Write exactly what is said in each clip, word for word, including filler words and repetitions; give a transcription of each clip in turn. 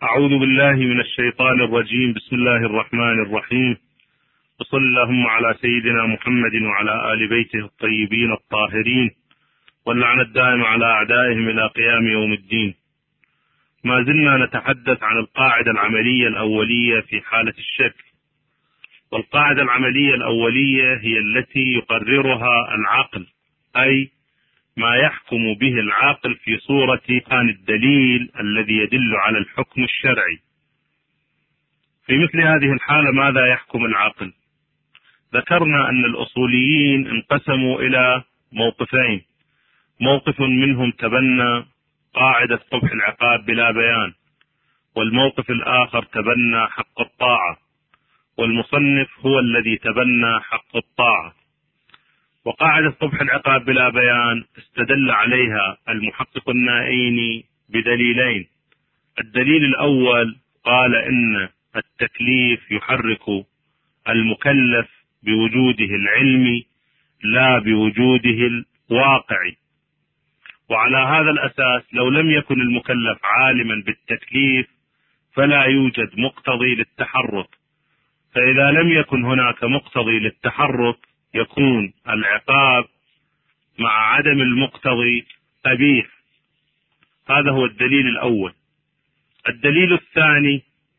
أعوذ بالله من الشيطان الرجيم. بسم الله الرحمن الرحيم، وصلى اللهم على سيدنا محمد وعلى آل بيته الطيبين الطاهرين، واللعنة الدائم على أعدائهم إلى قيام يوم الدين. ما زلنا نتحدث عن القاعدة العملية الأولية في حالة الشك، والقاعدة العملية الأولية هي التي يقررها العقل، أي ما يحكم به العاقل في صورة عن الدليل الذي يدل على الحكم الشرعي. في مثل هذه الحالة ماذا يحكم العاقل؟ ذكرنا أن الأصوليين انقسموا إلى موقفين، موقف منهم تبنى قاعدة قبح العقاب بلا بيان، والموقف الآخر تبنى حق الطاعة، والمصنف هو الذي تبنى حق الطاعة. وقاعدة قبح العقاب بلا بيان استدل عليها المحقق النائيني بدليلين. الدليل الأول قال إن التكليف يحرك المكلف بوجوده العلمي لا بوجوده الواقعي، وعلى هذا الأساس لو لم يكن المكلف عالما بالتكليف فلا يوجد مقتضي للتحرك، فإذا لم يكن هناك مقتضي للتحرك يكون العقاب مع عدم المقتضي قبيح. هذا هو الدليل الأول. الدليل الثاني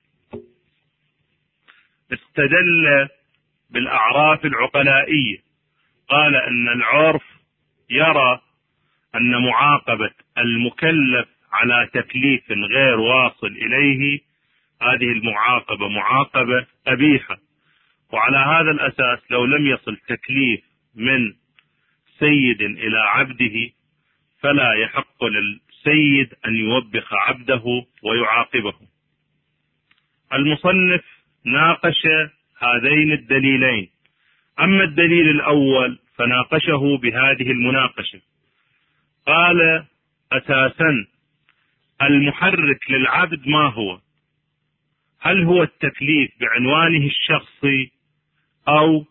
استدل بالأعراف العقلائية، قال أن العرف يرى أن معاقبة المكلف على تكليف غير واصل إليه هذه المعاقبة معاقبة قبيحة، وعلى هذا الأساس لو لم يصل تكليف من سيد إلى عبده فلا يحق للسيد أن يوبخ عبده ويعاقبه. المصنف ناقش هذين الدليلين. أما الدليل الأول فناقشه بهذه المناقشة، قال أساسا المحرك للعبد ما هو؟ هل هو التكليف بعنوانه الشخصي أو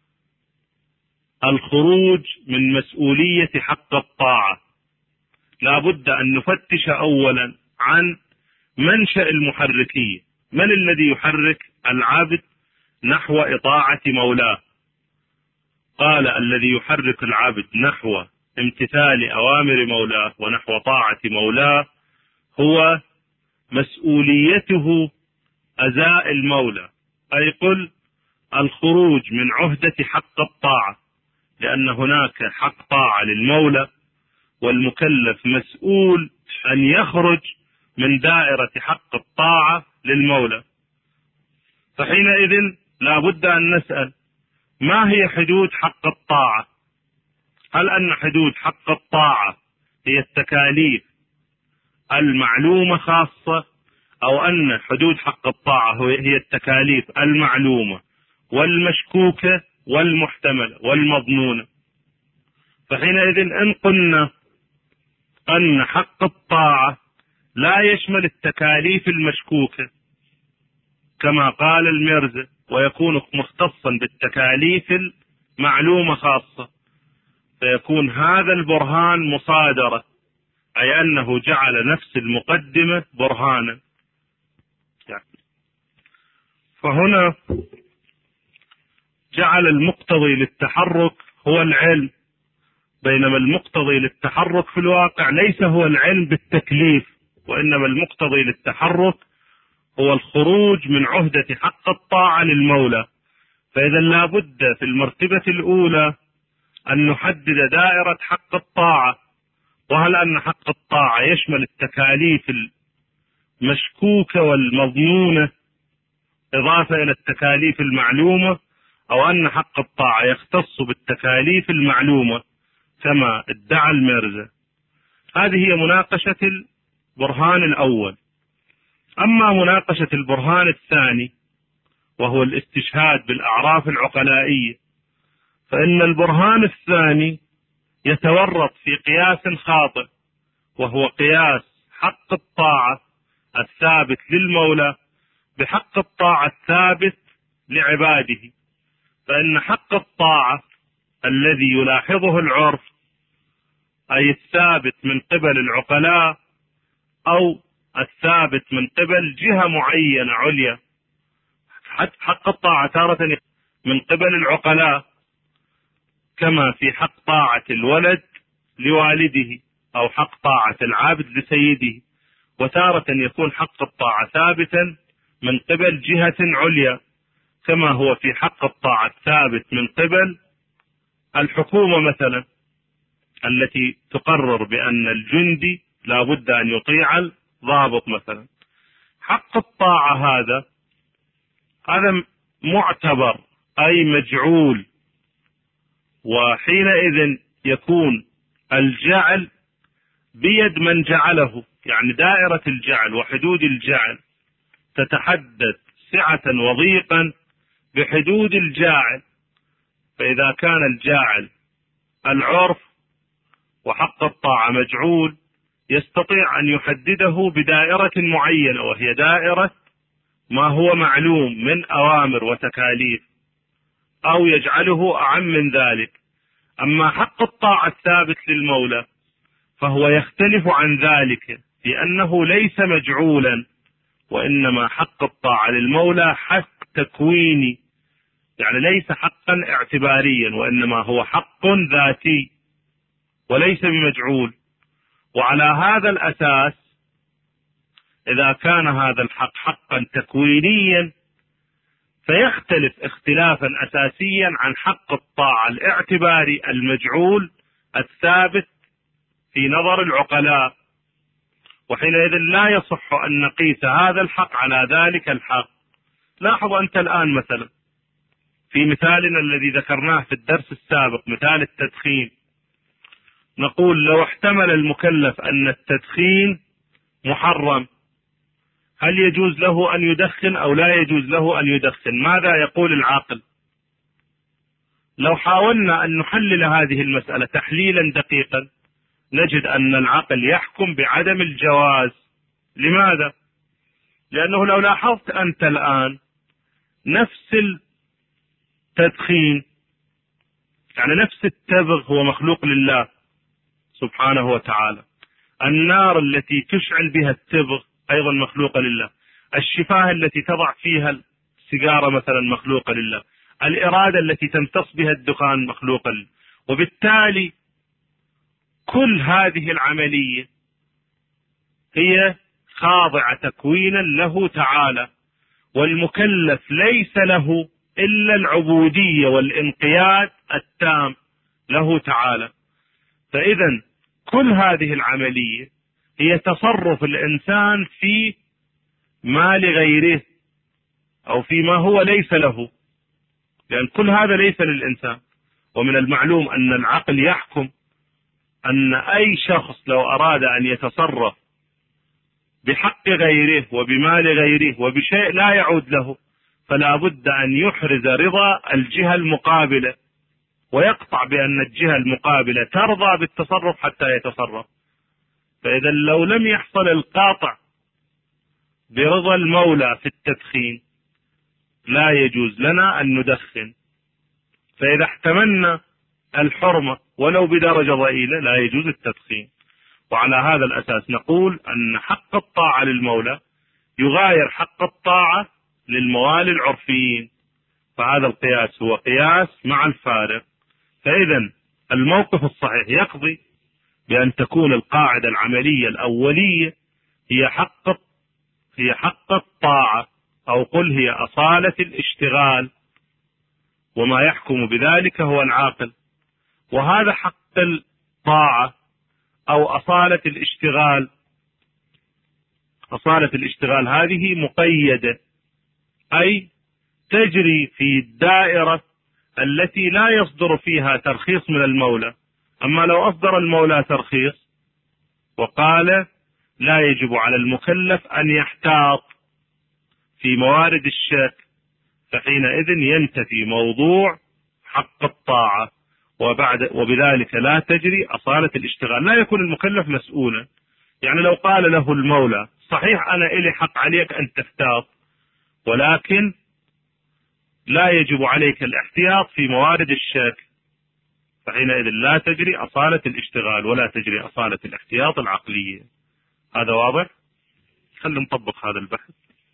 الخروج من مسؤولية حق الطاعة؟ لا بد أن نفتش أولا عن منشأ المحركية. من الذي يحرك العبد نحو إطاعة مولاه؟ قال الذي يحرك العبد نحو امتثال أوامر مولاه ونحو طاعة مولاه هو مسؤوليته أزاء المولى، أي قل الخروج من عهدة حق الطاعة، لأن هناك حق طاعة للمولى والمكلف مسؤول أن يخرج من دائرة حق الطاعة للمولى. فحينئذ لا بد أن نسأل ما هي حدود حق الطاعة؟ هل أن حدود حق الطاعة هي التكاليف المعلومة خاصة، أو أن حدود حق الطاعة هي التكاليف المعلومة والمشكوكة والمحتملة والمظنونة؟ فحينئذ إن قلنا أن حق الطاعة لا يشمل التكاليف المشكوكة كما قال المرزا، ويكون مختصا بالتكاليف المعلومة خاصة، فيكون هذا البرهان مصادرة، أي أنه جعل نفس المقدمة برهانا. فهنا جعل المقتضي للتحرك هو العلم، بينما المقتضي للتحرك في الواقع ليس هو العلم بالتكليف، وإنما المقتضي للتحرك هو الخروج من عهدة حق الطاعة للمولى. فإذا لا بد في المرتبة الأولى أن نحدد دائرة حق الطاعة، وهل أن حق الطاعة يشمل التكاليف المشكوكة والمظنونة إضافة إلى التكاليف المعلومة، أو أن حق الطاعة يختص بالتكاليف المعلومة كما ادعى المرزا. هذه هي مناقشة البرهان الأول. أما مناقشة البرهان الثاني وهو الاستشهاد بالأعراف العقلائية، فإن البرهان الثاني يتورط في قياس خاطئ، وهو قياس حق الطاعة الثابت للمولى بحق الطاعة الثابت لعباده. فإن حق الطاعة الذي يلاحظه العرف، أي الثابت من قبل العقلاء أو الثابت من قبل جهة معينة عليا. حق الطاعة تارة من قبل العقلاء، كما في حق طاعة الولد لوالده أو حق طاعة العابد لسيده، وتارة يكون حق الطاعة ثابتا من قبل جهة عليا، كما هو في حق الطاعة الثابت من قبل الحكومة مثلا التي تقرر بأن الجندي لا بد أن يطيع الضابط مثلا. حق الطاعة هذا هذا معتبر أي مجعول، وحينئذ يكون الجعل بيد من جعله، يعني دائرة الجعل وحدود الجعل تتحدد سعة وضيقا بحدود الجاعل. فإذا كان الجاعل العرف وحق الطاعة مجعول، يستطيع أن يحدده بدائرة معينة، وهي دائرة ما هو معلوم من أوامر وتكاليف، أو يجعله أعم من ذلك. أما حق الطاعة الثابت للمولى فهو يختلف عن ذلك، لأنه ليس مجعولا، وإنما حق الطاعة للمولى حق تكويني، يعني ليس حقا اعتباريا، وإنما هو حق ذاتي وليس بمجعول. وعلى هذا الأساس إذا كان هذا الحق حقا تكوينيا فيختلف اختلافا أساسيا عن حق الطاعة الاعتباري المجعول الثابت في نظر العقلاء. وحينئذ لا يصح أن نقيس هذا الحق على ذلك الحق. لاحظ أنت الآن مثلا في مثالنا الذي ذكرناه في الدرس السابق، مثال التدخين، نقول لو احتمل المكلف أن التدخين محرم، هل يجوز له أن يدخن أو لا يجوز له أن يدخن؟ ماذا يقول العاقل؟ لو حاولنا أن نحلل هذه المسألة تحليلا دقيقا نجد أن العقل يحكم بعدم الجواز. لماذا؟ لأنه لو لاحظت أنت الآن نفس التدخين، يعني نفس التبغ هو مخلوق لله سبحانه وتعالى، النار التي تشعل بها التبغ أيضا مخلوقة لله، الشفاه التي تضع فيها السيجارة مثلا مخلوقة لله، الإرادة التي تمتص بها الدخان مخلوقة لله. وبالتالي كل هذه العملية هي خاضعة تكوينا له تعالى، والمكلف ليس له إلا العبودية والانقياد التام له تعالى. فإذا كل هذه العملية هي تصرف الإنسان في ما لغيره أو فيما هو ليس له، لأن كل هذا ليس للإنسان. ومن المعلوم أن العقل يحكم أن أي شخص لو أراد أن يتصرف بحق غيره وبمال غيره وبشيء لا يعود له فلا بد أن يحرز رضا الجهة المقابلة، ويقطع بأن الجهة المقابلة ترضى بالتصرف حتى يتصرف. فإذا لو لم يحصل القاطع برضا المولى في التدخين لا يجوز لنا أن ندخن. فإذا احتملنا الحرمة ولو بدرجة ضئيلة لا يجوز التدخين. وعلى هذا الأساس نقول أن حق الطاعة للمولى يغاير حق الطاعة للموالي العرفيين، فهذا القياس هو قياس مع الفارق. فإذا الموقف الصحيح يقضي بأن تكون القاعدة العملية الأولية هي حق هي حق الطاعة، أو قل هي أصالة الاشتغال، وما يحكم بذلك هو العاقل. وهذا حق الطاعة أو أصالة الاشتغال، أصالة الاشتغال هذه مقيدة، أي تجري في الدائرة التي لا يصدر فيها ترخيص من المولى. أما لو أصدر المولى ترخيص وقال لا يجب على المكلف أن يحتاط في موارد الشك، فحينئذ ينتفي موضوع حق الطاعة، وبعد وبذلك لا تجري أصالة الاشتغال، لا يكون المكلف مسؤولا. يعني لو قال له المولى صحيح أنا إلي حق عليك أن تحتاط، ولكن لا يجب عليك الاحتياط في موارد الشك، فحينئذ لا تجري أصالة الاشتغال ولا تجري أصالة الاحتياط العقلية. هذا واضح؟ خلينا نطبق هذا البحث.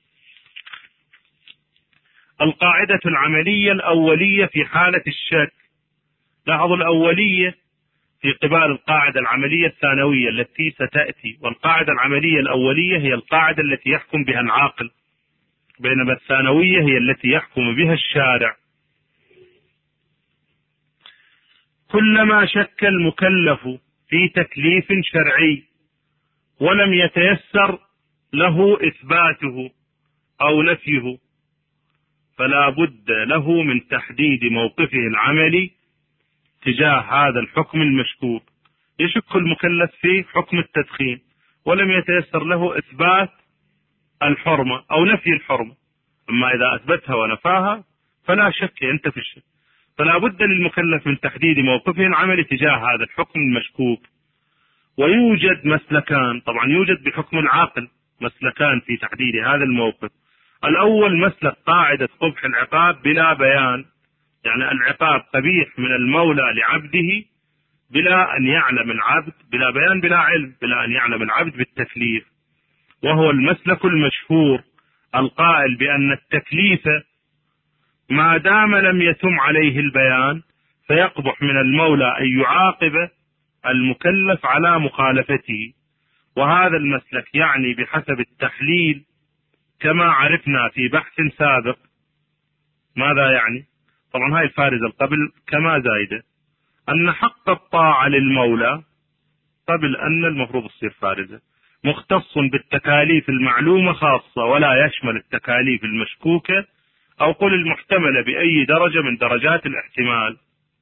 القاعدة العملية الأولية في حالة الشك. لاحظوا الأولية في قبال القاعدة العملية الثانوية التي ستأتي، والقاعدة العملية الأولية هي القاعدة التي يحكم بها العاقل، بينما الثانوية هي التي يحكم بها الشارع. كلما شك المكلف في تكليف شرعي ولم يتيسر له إثباته أو نفيه فلا بد له من تحديد موقفه العملي تجاه هذا الحكم المشكوك. يشك المكلف في حكم التدخين ولم يتيسر له إثبات الحرمة أو نفي الحرمة، أما إذا أثبتها ونفاها فلا شك ينتفي الشك. فلا بد للمكلف من تحديد موقفه العملي تجاه هذا الحكم المشكوك. ويوجد مسلكان، طبعا يوجد بحكم العاقل مسلكان في تحديد هذا الموقف. الأول مسلك قاعدة قبح العقاب بلا بيان، يعني العقاب قبيح من المولى لعبده بلا أن يعلم العبد، بلا بيان بلا علم، بلا أن يعلم العبد بالتكليف. وهو المسلك المشهور القائل بأن التكليف ما دام لم يتم عليه البيان فيقبح من المولى أن يعاقب المكلف على مخالفته. وهذا المسلك يعني بحسب التحليل كما عرفنا في بحث سابق. ماذا يعني؟ طبعا هاي الفارزة قبل كما زايدة أن حق الطاعة للمولى قبل أن المفروض تصير فارزة مختص بالتكاليف المعلومة خاصة ولا يشمل التكاليف المشكوكة أو قل المحتملة بأي درجة من درجات الاحتمال.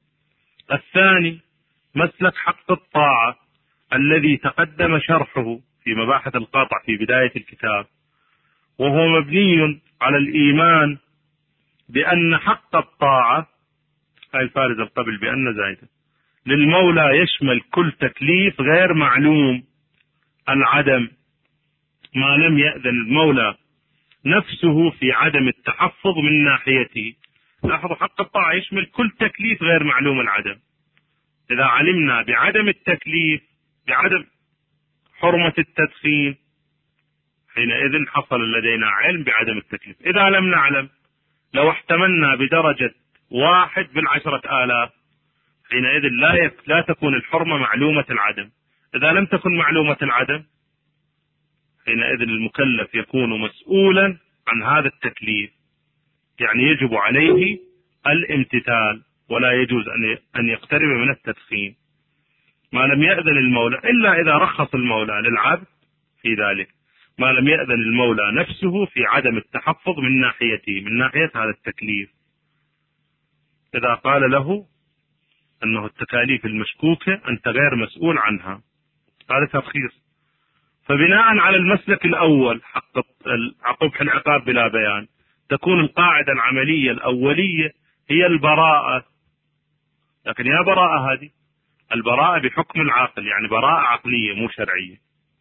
الثاني مسلك حق الطاعة الذي تقدم شرحه في مباحث القاطع في بداية الكتاب، وهو مبني على الإيمان بأن حق الطاعة، هاي الفارزة قبل بأن زايدة، للمولى يشمل كل تكليف غير معلوم العدم ما لم يأذن المولى نفسه في عدم التحفظ من ناحيته. لاحظوا حق الطاعة يشمل كل تكليف غير معلوم العدم. إذا علمنا بعدم التكليف بعدم حرمة التدخين حينئذ حصل لدينا علم بعدم التكليف. إذا لم نعلم لو احتملنا بدرجة واحد بالعشرة آلاف حينئذ لا, يك... لا تكون الحرمة معلومة العدم. إذا لم تكن معلومة العدم حينئذ المكلف يكون مسؤولا عن هذا التكليف، يعني يجب عليه الامتثال ولا يجوز أن يقترب من التدخين ما لم يأذن المولى، إلا إذا رخص المولى للعبد في ذلك، ما لم يأذن المولى نفسه في عدم التحفظ من ناحيته من ناحية هذا التكليف. إذا قال له أنه التكاليف المشكوكة أنت غير مسؤول عنها، هذا ترخيص. فبناء على المسلك الأول حق قبح العقاب بلا بيان تكون القاعدة العملية الأولية هي البراءة. لكن يا براءة هذه البراءة بحكم العاقل، يعني براءة عقلية مو شرعية.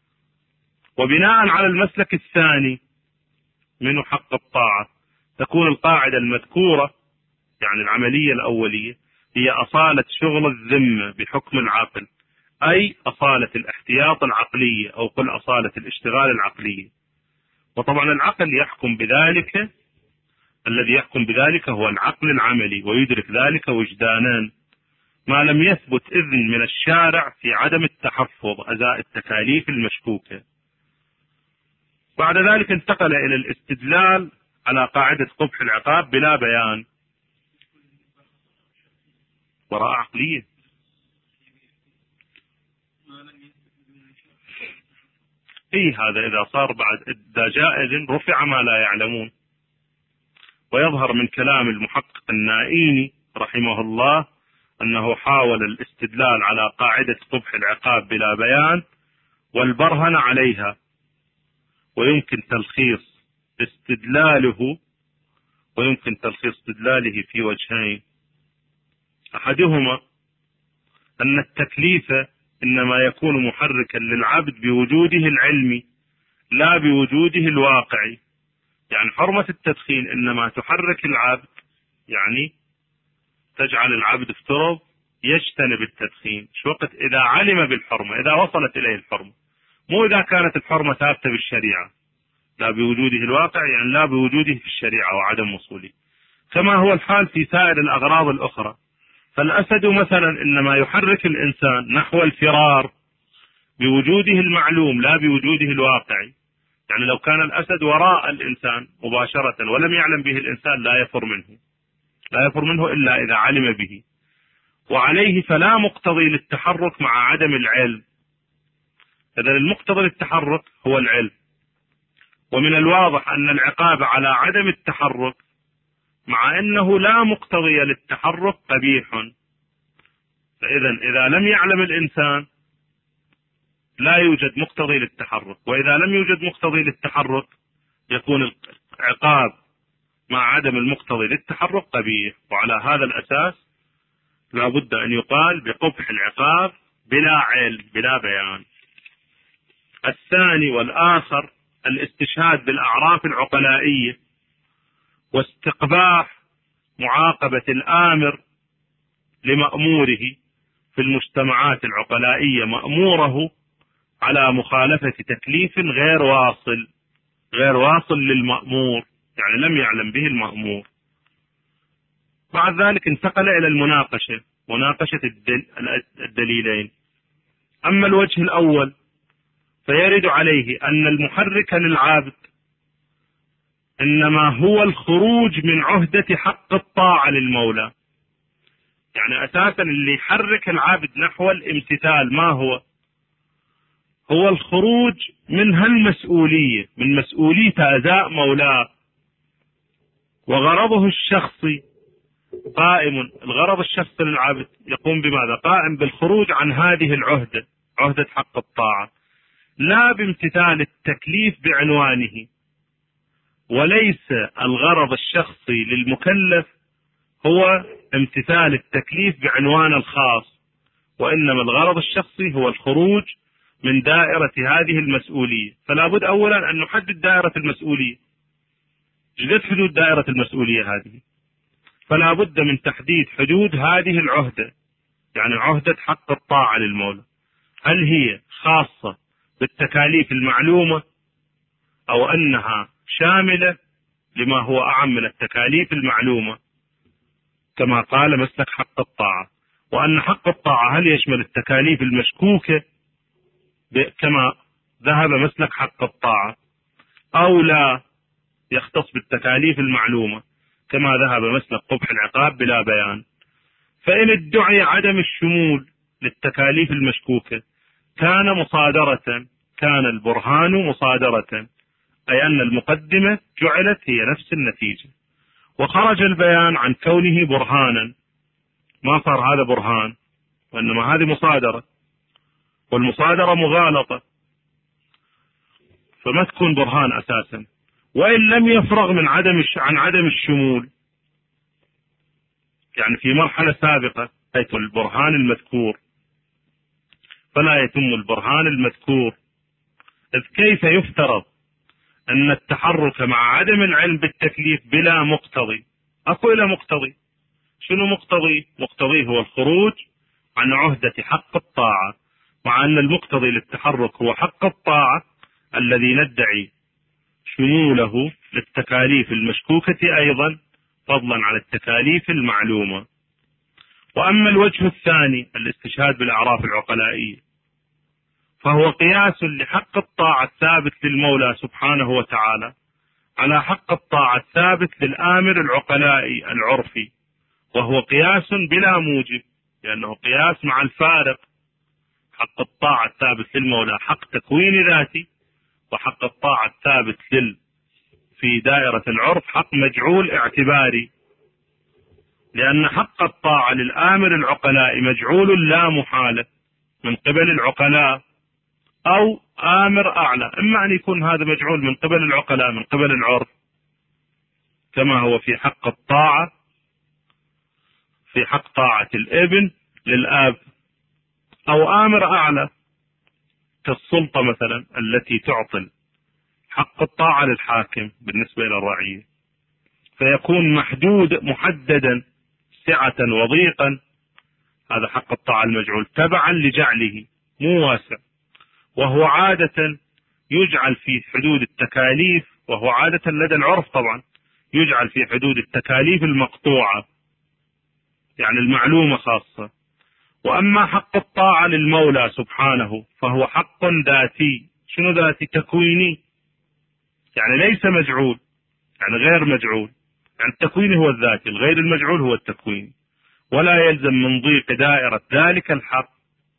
وبناء على المسلك الثاني منه حق الطاعة تكون القاعدة المذكورة يعني العملية الأولية هي أصالة شغل الذمة بحكم العقل، أي أصالة الاحتياط العقلية أو قل أصالة الاشتغال العقلية. وطبعا العقل يحكم بذلك، الذي يحكم بذلك هو العقل العملي ويدرك ذلك وجدانا ما لم يثبت إذن من الشارع في عدم التحفظ أزاء التكاليف المشكوكة. بعد ذلك انتقل إلى الاستدلال على قاعدة قبح العقاب بلا بيان. براءة عقلية. اي هذا اذا صار بعد اذا جاء اذن رفع ما لا يعلمون. ويظهر من كلام المحقق النائيني رحمه الله انه حاول الاستدلال على قاعدة قبح العقاب بلا بيان والبرهن عليها، ويمكن تلخيص استدلاله ويمكن تلخيص استدلاله في وجهين. احدهما ان التكليف إنما يكون محركا للعبد بوجوده العلمي لا بوجوده الواقعي. يعني حرمة التدخين إنما تحرك العبد، يعني تجعل العبد افترض يجتنب التدخين شو وقت إذا علم بالحرمة، إذا وصلت إليه الحرمة، مو إذا كانت الحرمة ثابتة بالشريعة. لا بوجوده الواقع يعني لا بوجوده في الشريعة وعدم وصوله، كما هو الحال في سائر الأغراض الأخرى. فالأسد مثلا إنما يحرك الإنسان نحو الفرار بوجوده المعلوم لا بوجوده الواقعي. يعني لو كان الأسد وراء الإنسان مباشرة ولم يعلم به الإنسان لا يفر منه، لا يفر منه إلا إذا علم به، وعليه فلا مقتضي للتحرك مع عدم العلم. إذن المقتضي للتحرك هو العلم، ومن الواضح أن العقاب على عدم التحرك مع أنه لا مقتضي للتحرك قبيح. فإذا إذا لم يعلم الإنسان لا يوجد مقتضي للتحرك، وإذا لم يوجد مقتضي للتحرك يكون العقاب مع عدم المقتضي للتحرك قبيح. وعلى هذا الأساس لا بد أن يقال بقبح العقاب بلا علم بلا بيان. الثاني والآخر الاستشهاد بالأعراف العقلائية واستقباح معاقبة الآمر لمأموره في المجتمعات العقلائية، مأموره على مخالفة تكليف غير واصل غير واصل للمأمور، يعني لم يعلم به المأمور. بعد ذلك انتقل إلى المناقشة، مناقشة الدليلين. أما الوجه الأول فيرد عليه أن المحرك للعابد إنما هو الخروج من عهدة حق الطاعة للمولى. يعني أساسا اللي يحرك العابد نحو الامتثال ما هو؟ هو الخروج من هالمسؤولية، من مسؤولية أداء مولاه، وغرضه الشخصي قائم، الغرض الشخصي للعابد يقوم بماذا؟ قائم بالخروج عن هذه العهدة، عهدة حق الطاعة، لا بامتثال التكليف بعنوانه. وليس الغرض الشخصي للمكلف هو امتثال التكليف بعنوان الخاص، وإنما الغرض الشخصي هو الخروج من دائرة هذه المسؤولية. فلا بد أولا أن نحدد دائرة المسؤولية. جدت حدود دائرة المسؤولية هذه، فلا بد من تحديد حدود هذه العهدة، يعني عهدة حق الطاعة للمولى. هل هي خاصة بالتكاليف المعلومة أو أنها شاملة لما هو أعم من التكاليف المعلومة، كما قال مسلك حق الطاعة. وأن حق الطاعة هل يشمل التكاليف المشكوكة كما ذهب مسلك حق الطاعة، أو لا يختص بالتكاليف المعلومة كما ذهب مسلك قبح العقاب بلا بيان. فإن ادعي عدم الشمول للتكاليف المشكوكة كان مصادرة، كان البرهان مصادرة، أي أن المقدمة جعلت هي نفس النتيجة، وخرج البيان عن كونه برهانا، ما صار هذا برهان، وإنما هذه مصادرة، والمصادرة مغالطة، فما تكون برهان أساسا. وإن لم يفرغ من عدم عن عدم الشمول، يعني في مرحلة سابقة حيث البرهان المذكور، فلا يتم البرهان المذكور. إذ كيف يفترض أن التحرك مع عدم العلم بالتكليف بلا مقتضي؟ أكو إلى مقتضي. شنو مقتضي؟ مقتضي هو الخروج عن عهدة حق الطاعة، مع أن المقتضي للتحرك هو حق الطاعة الذي ندعي شموله للتكاليف المشكوكة أيضا، فضلا عن التكاليف المعلومة. وأما الوجه الثاني الاستشهاد بالأعراف العقلائية، فهو قياس لحق الطاعة الثابت للمولى سبحانه وتعالى على حق الطاعة الثابت للآمر العقلائي العرفي، وهو قياس بلا موجب، لأنه قياس مع الفارق. حق الطاعة الثابت للمولى حق تكوين ذاتي، وحق الطاعة الثابت لل في دائرة العرف حق مجعول اعتباري، لأن حق الطاعة للآمر العقلاء مجعول لا محالة من قبل العقلاء أو آمر أعلى، إما أن يكون هذا مجعول من قبل العقلاء من قبل العرف كما هو في حق الطاعة، في حق طاعة الابن للآب، أو آمر أعلى كالسلطة مثلا التي تعطل حق الطاعة للحاكم بالنسبة إلى الرعية، فيكون محدود محددا سعة وضيقا. هذا حق الطاعة المجعول تبعا لجعله مو واسع، وهو عادة يجعل في حدود التكاليف وهو عادة لدى العرف طبعا يجعل في حدود التكاليف المقطوعة، يعني المعلومة خاصة. وأما حق الطاعة للمولى سبحانه فهو حق ذاتي. شنو ذاتي؟ تكويني، يعني ليس مجعول، يعني غير مجعول. يعني التكويني هو الذاتي، الغير المجعول هو التكويني. ولا يلزم من ضيق دائرة ذلك الحق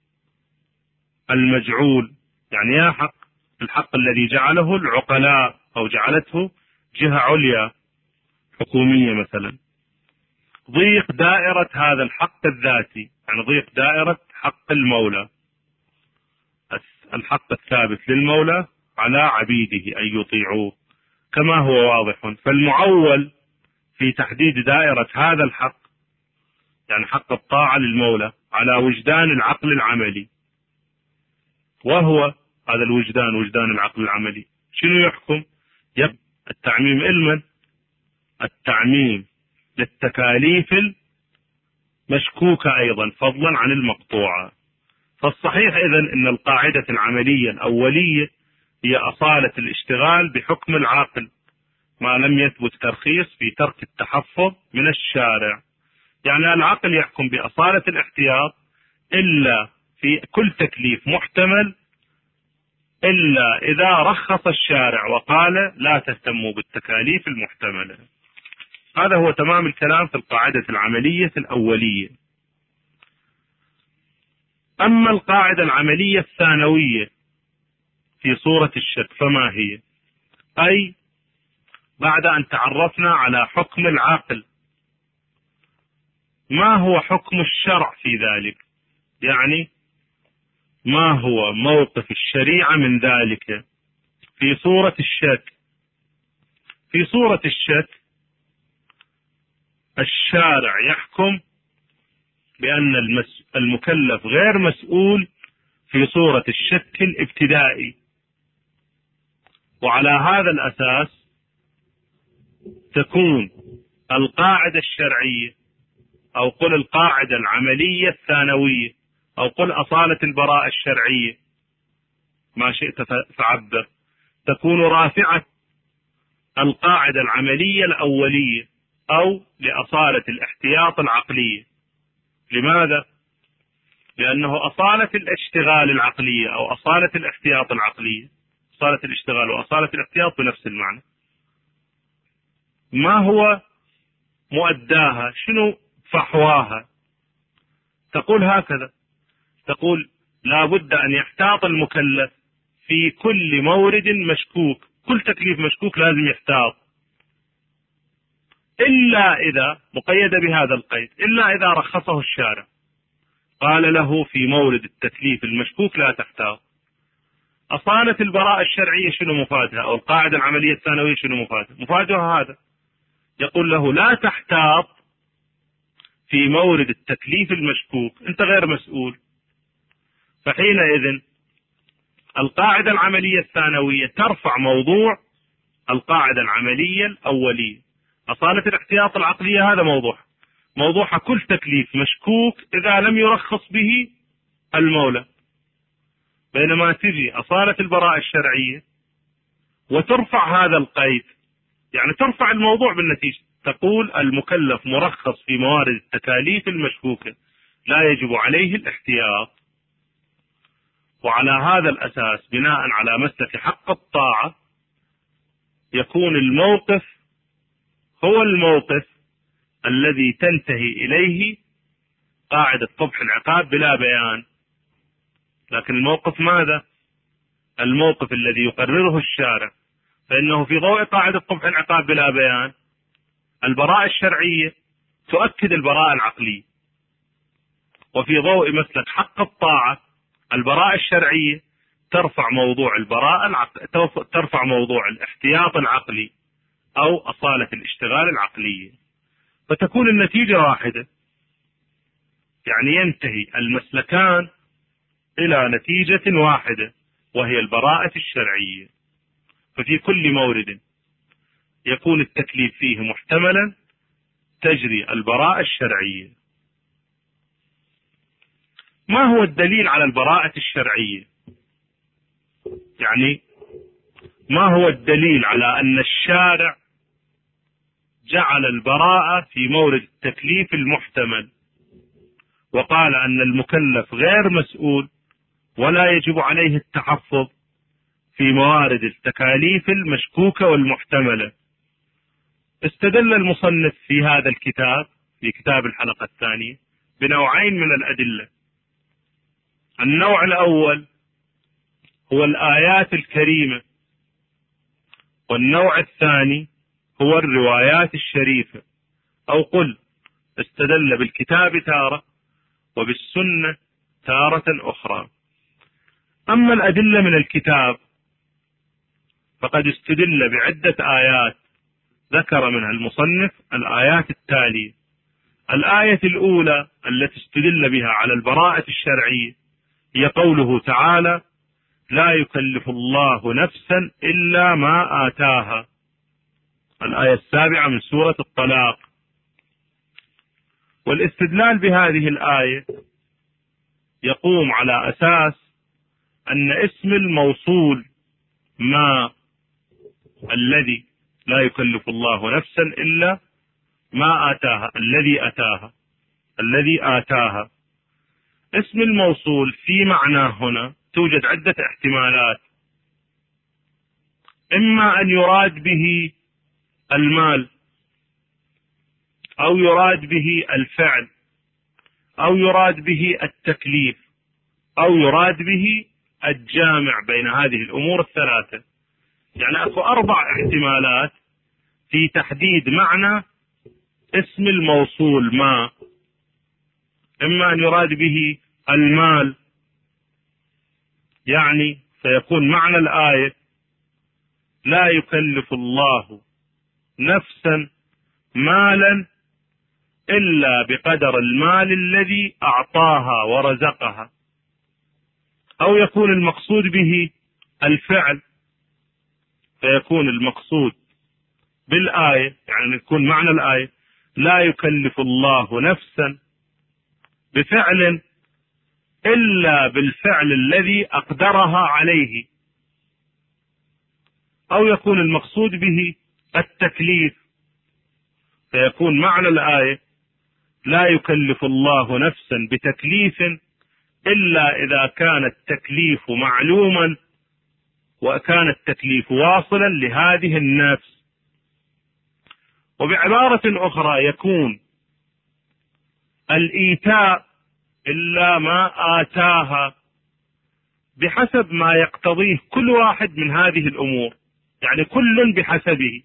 المجعول، يعني يا حق الحق الذي جعله العقلاء أو جعلته جهة عليا حكومية مثلا، ضيق دائرة هذا الحق الذاتي، يعني ضيق دائرة حق المولى، الحق الثابت للمولى على عبيده أن يطيعوه كما هو واضح. فالمعول في تحديد دائرة هذا الحق، يعني حق الطاعة للمولى، على وجدان العقل العملي. وهو هذا الوجدان وجدان العقل العملي شنو يحكم؟ يب التعميم علما، التعميم للتكاليف المشكوكة أيضا فضلا عن المقطوعة. فالصحيح إذن أن القاعدة العملية الأولية هي أصالة الاشتغال بحكم العاقل ما لم يثبت ترخيص في ترك التحفظ من الشارع. يعني العقل يحكم بأصالة الاحتياط إلا في كل تكليف محتمل، إلا إذا رخص الشارع وقال لا تهتموا بالتكاليف المحتملة. هذا هو تمام الكلام في القاعدة العملية الأولية. أما القاعدة العملية الثانوية في صورة الشك فما هي؟ أي بعد أن تعرفنا على حكم العاقل، ما هو حكم الشرع في ذلك؟ يعني ما هو موقف الشريعة من ذلك في صورة الشك؟ في صورة الشك الشارع يحكم بأن المكلف غير مسؤول في صورة الشك الابتدائي، وعلى هذا الأساس تكون القاعدة الشرعية أو قل القاعدة العملية الثانوية أو قل أصالة البراءة الشرعية، ما شئت فعبر، تكون رافعة القاعدة العملية الأولية أو لأصالة الاحتياط العقلية. لماذا؟ لأنه أصالة الاشتغال العقلية أو أصالة الاحتياط العقلية، أصالة الاشتغال وأصالة الاحتياط بنفس المعنى. ما هو مؤداها؟ شنو فحواها؟ تقول هكذا، تقول لا بد أن يحتاط المكلف في كل مورد مشكوك، كل تكليف مشكوك لازم يحتاط، إلا إذا مقيد بهذا القيد، إلا إذا رخصه الشارع قال له في مورد التكليف المشكوك لا تحتاط. أصالة البراءة الشرعية شنو مفادها؟ أو القاعدة العملية الثانوية شنو مفادها؟ مفادها هذا، يقول له لا تحتاط في مورد التكليف المشكوك، أنت غير مسؤول. فحينئذ القاعدة العملية الثانوية ترفع موضوع القاعدة العملية الأولية. أصالة الاحتياط العقلية هذا موضوع موضوع كل تكليف مشكوك إذا لم يرخص به المولى، بينما تجي أصالة البراءة الشرعية وترفع هذا القيد، يعني ترفع الموضوع بالنتيجة، تقول المكلف مرخص في موارد التكاليف المشكوكة لا يجب عليه الاحتياط. وعلى هذا الأساس بناء على مسلك حق الطاعة يكون الموقف هو الموقف الذي تنتهي إليه قاعدة قبح العقاب بلا بيان. لكن الموقف ماذا؟ الموقف الذي يقرره الشارع، فإنه في ضوء قاعدة قبح العقاب بلا بيان البراءة الشرعية تؤكد البراءة العقلية، وفي ضوء مسلك حق الطاعة البراءة الشرعية ترفع موضوع البراءة العقل... ترفع موضوع الاحتياط العقلي أو أصالة الاشتغال العقلية، فتكون النتيجة واحدة، يعني ينتهي المسلكان إلى نتيجة واحدة وهي البراءة الشرعية. ففي كل مورد يكون التكليف فيه محتملا تجري البراءة الشرعية. ما هو الدليل على البراءة الشرعية؟ يعني ما هو الدليل على أن الشارع جعل البراءة في مورد التكليف المحتمل، وقال أن المكلف غير مسؤول ولا يجب عليه التحفظ في موارد التكاليف المشكوكة والمحتملة؟ استدل المصنف في هذا الكتاب، في كتاب الحلقة الثانية، بنوعين من الأدلة. النوع الأول هو الآيات الكريمة، والنوع الثاني هو الروايات الشريفة، أو قل استدل بالكتاب تارة وبالسنة تارة أخرى. أما الأدلة من الكتاب فقد استدل بعدة آيات ذكر منها المصنف الآيات التالية. الآية الأولى التي استدل بها على البراءة الشرعية هي قوله تعالى: لا يكلف الله نفسا إلا ما آتاها، الآية السابعة من سورة الطلاق. والاستدلال بهذه الآية يقوم على أساس أن اسم الموصول ما الذي لا يكلف الله نفسا إلا ما آتاها، الذي أتاها الذي آتاها اسم الموصول في معناه هنا توجد عدة احتمالات. إما أن يراد به المال، أو يراد به الفعل، أو يراد به التكليف، أو يراد به الجامع بين هذه الأمور الثلاثة. يعني أكو أربع احتمالات في تحديد معنى اسم الموصول ما. إما أن يراد به المال، يعني فيكون معنى الآية لا يكلف الله نفسا مالا إلا بقدر المال الذي أعطاها ورزقها. أو يكون المقصود به الفعل، فيكون المقصود بالآية، يعني يكون معنى الآية لا يكلف الله نفسا بفعل إلا بالفعل الذي أقدرها عليه. أو يكون المقصود به التكليف، فيكون معنى الآية لا يكلف الله نفسا بتكليف إلا إذا كان التكليف معلوما وكان التكليف واصلا لهذه النفس. وبعبارة أخرى يكون الإيتاء إلا ما آتاها بحسب ما يقتضيه كل واحد من هذه الأمور، يعني كل بحسبه.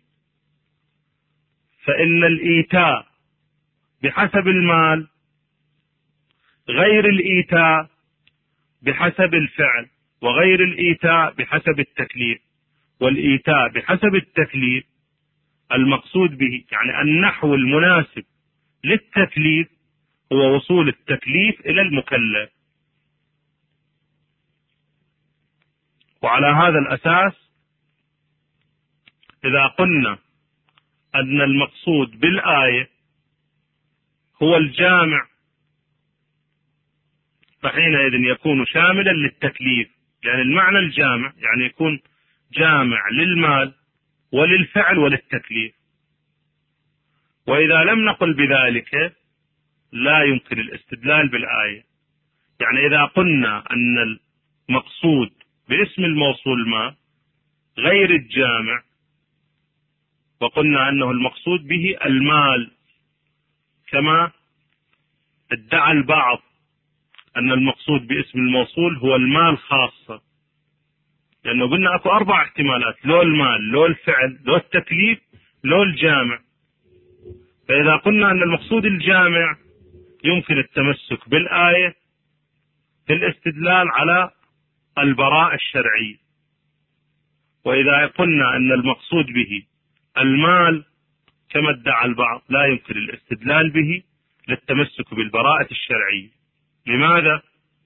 فإن الإيتاء بحسب المال غير الإيتاء بحسب الفعل، وغير الإيتاء بحسب التكليف. والإيتاء بحسب التكليف المقصود به، يعني النحو المناسب للتكليف هو وصول التكليف إلى المكلف. وعلى هذا الأساس إذا قلنا أن المقصود بالآية هو الجامع، فحينئذ يكون شاملا للتكليف، يعني المعنى الجامع يعني يكون جامع للمال وللفعل وللتكليف. وإذا لم نقل بذلك لا يمكن الاستدلال بالآية. يعني إذا قلنا أن المقصود باسم الموصول ما غير الجامع، وقلنا أنه المقصود به المال، كما ادعى البعض أن المقصود باسم الموصول هو المال خاصة، لأنه قلنا أكو أربع احتمالات: لو المال، لو الفعل، لو التكليف، لو الجامع. فإذا قلنا أن المقصود الجامع يمكن التمسك بالآية في الاستدلال على البراءة الشرعية. وإذا قلنا أن المقصود به المال كما ادعى البعض لا يمكن الاستدلال به للتمسك بالبراءة الشرعية. لماذا؟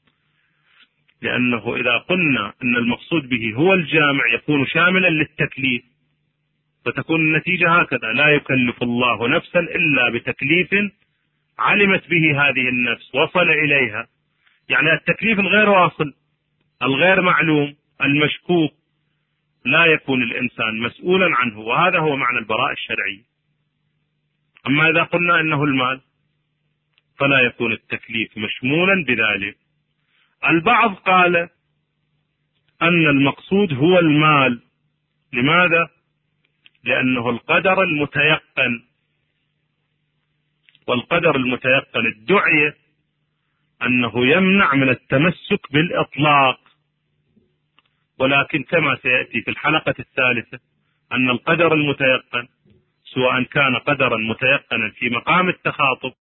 لأنه إذا قلنا أن المقصود به هو الجامع يكون شاملا للتكليف، فتكون النتيجة هكذا: لا يكلف الله نفسا إلا بتكليف علمت به هذه النفس، وصل إليها. يعني التكليف الغير واصل، الغير معلوم، المشكوك، لا يكون الإنسان مسؤولا عنه، وهذا هو معنى البراءة الشرعية. أما إذا قلنا إنه المال فلا يكون التكليف مشمولا بذلك. البعض قال أن المقصود هو المال. لماذا؟ لأنه القدر المتيقن، والقدر المتيقن ادعي أنه يمنع من التمسك بالإطلاق، ولكن كما سيأتي في الحلقة الثالثة أن القدر المتيقن سواء كان قدرا متيقنا في مقام التخاطب.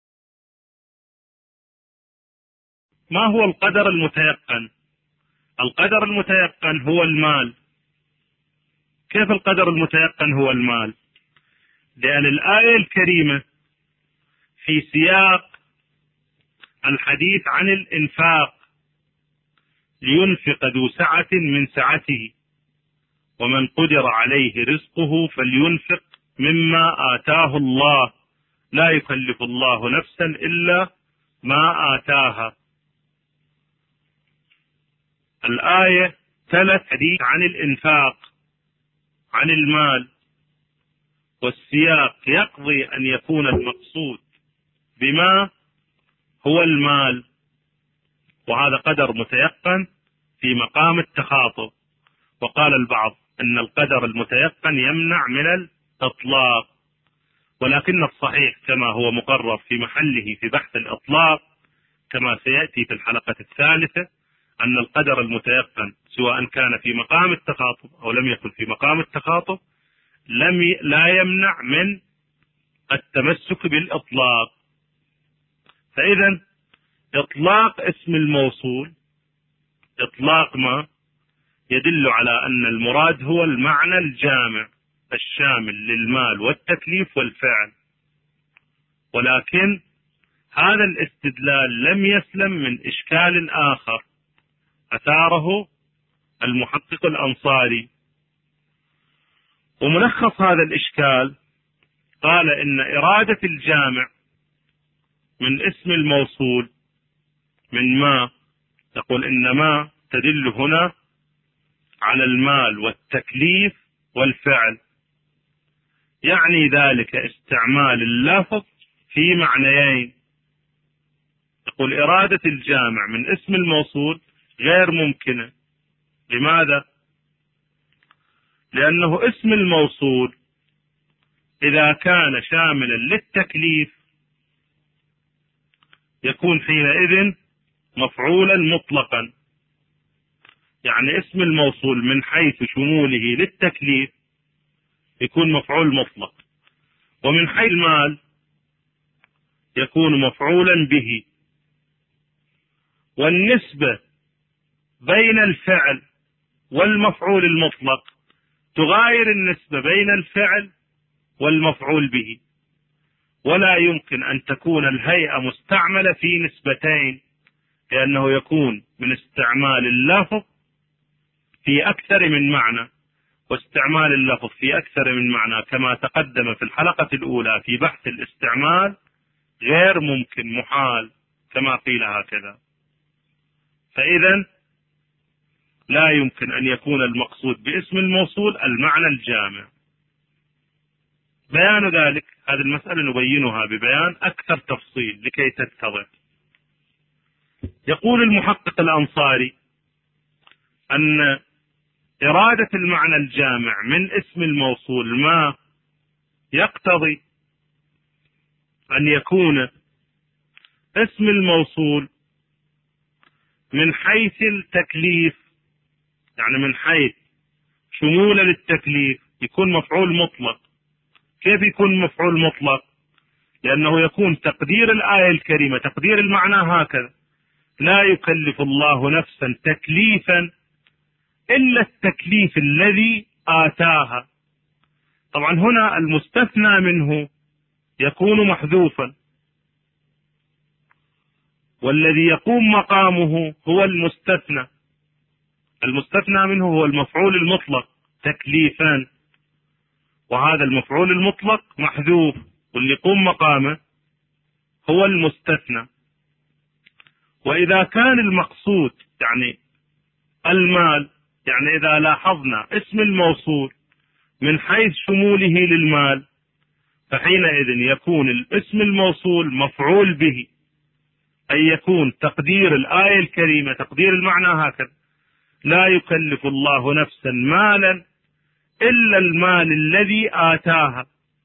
ما هو القدر المتيقن؟ القدر المتيقن هو المال. كيف القدر المتيقن هو المال؟ لأن الآية الكريمة في سياق الحديث عن الإنفاق: لينفق ذو سعة من سعته ومن قدر عليه رزقه فلينفق مما آتاه الله لا يكلف الله نفسا إلا ما آتاها. الآية ثلاث حديث عن الإنفاق، عن المال، والسياق يقضي أن يكون المقصود بما هو المال، وهذا قدر متيقن في مقام التخاطب. وقال البعض أن القدر المتيقن يمنع من الإطلاق، ولكن الصحيح كما هو مقرر في محله في بحث الإطلاق كما سيأتي في الحلقة الثالثة أن القدر المتيقن سواء كان في مقام التخاطب أو لم يكن في مقام التخاطب لم ي... لا يمنع من التمسك بالإطلاق. فإذا إطلاق اسم الموصول، إطلاق ما، يدل على أن المراد هو المعنى الجامع الشامل للمال والتكليف والفعل، ولكن هذا الاستدلال لم يسلم من إشكال آخر أثاره المحقق الأنصاري. وملخص هذا الإشكال قال إن إرادة الجامع من اسم الموصول من ما، تقول إن ما تدل هنا على المال والتكليف والفعل، يعني ذلك استعمال اللفظ في معنيين. تقول إرادة الجامع من اسم الموصول غير ممكنة. لماذا؟ لأنه اسم الموصول إذا كان شاملا للتكليف يكون حينئذ مفعولا مطلقا، يعني اسم الموصول من حيث شموله للتكليف يكون مفعول مطلق، ومن حيث المال يكون مفعولا به. والنسبة بين الفعل والمفعول المطلق تغاير النسبة بين الفعل والمفعول به، ولا يمكن أن تكون الهيئة مستعملة في نسبتين، لأنه يكون من استعمال اللفظ في أكثر من معنى، واستعمال اللفظ في أكثر من معنى كما تقدم في الحلقة الأولى في بحث الاستعمال غير ممكن، محال كما قيل هكذا. فإذا لا يمكن أن يكون المقصود باسم الموصول المعنى الجامع. بيان ذلك هذه المسألة نبينها ببيان أكثر تفصيل لكي تتضح. يقول المحقق الأنصاري أن إرادة المعنى الجامع من اسم الموصول ما يقتضي أن يكون اسم الموصول من حيث التكليف، يعني من حيث شمول للتكليف يكون مفعول مطلق. كيف يكون مفعول مطلق؟ لأنه يكون تقدير الآية الكريمة، تقدير المعنى هكذا: لا يكلف الله نفسا تكليفا إلا التكليف الذي آتاها. طبعا هنا المستثنى منه يكون محذوفا، والذي يقوم مقامه هو المستثنى. المستثنى منه هو المفعول المطلق تكليفا، وهذا المفعول المطلق محذوف، واللي يقوم مقامه هو المستثنى. وإذا كان المقصود يعني المال يعني إذا لاحظنا اسم الموصول من حيث شموله للمال فحينئذ يكون الاسم الموصول مفعول به، أي يكون تقدير الآية الكريمة تقدير المعنى هكذا: لا يكلف الله نفسا مالا إلا المال الذي آتاها.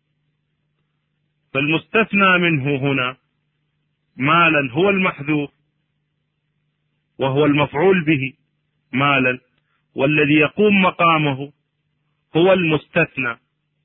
فالمستثنى منه هنا مالا هو المحذوف وهو المفعول به مالا، والذي يقوم مقامه هو المستثنى.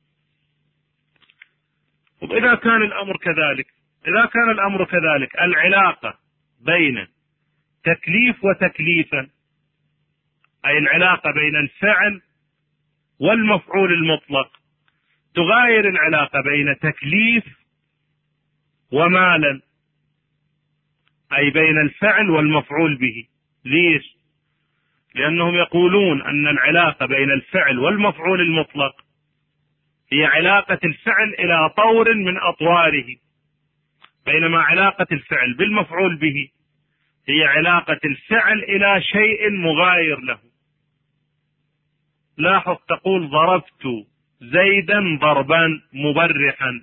وإذا كان الأمر كذلك إذا كان الأمر كذلك العلاقة بين تكليف وتكليفا، أي العلاقة بين الفعل والمفعول المطلق تغاير العلاقة بين تكليف ومالا، أي بين الفعل والمفعول به. ليش؟ لأنهم يقولون أن العلاقة بين الفعل والمفعول المطلق هي علاقة الفعل إلى طور من أطواره، بينما علاقة الفعل بالمفعول به هي علاقة الفعل إلى شيء مغاير له. لاحظ تقول ضربت زيدا ضربا مبرحا،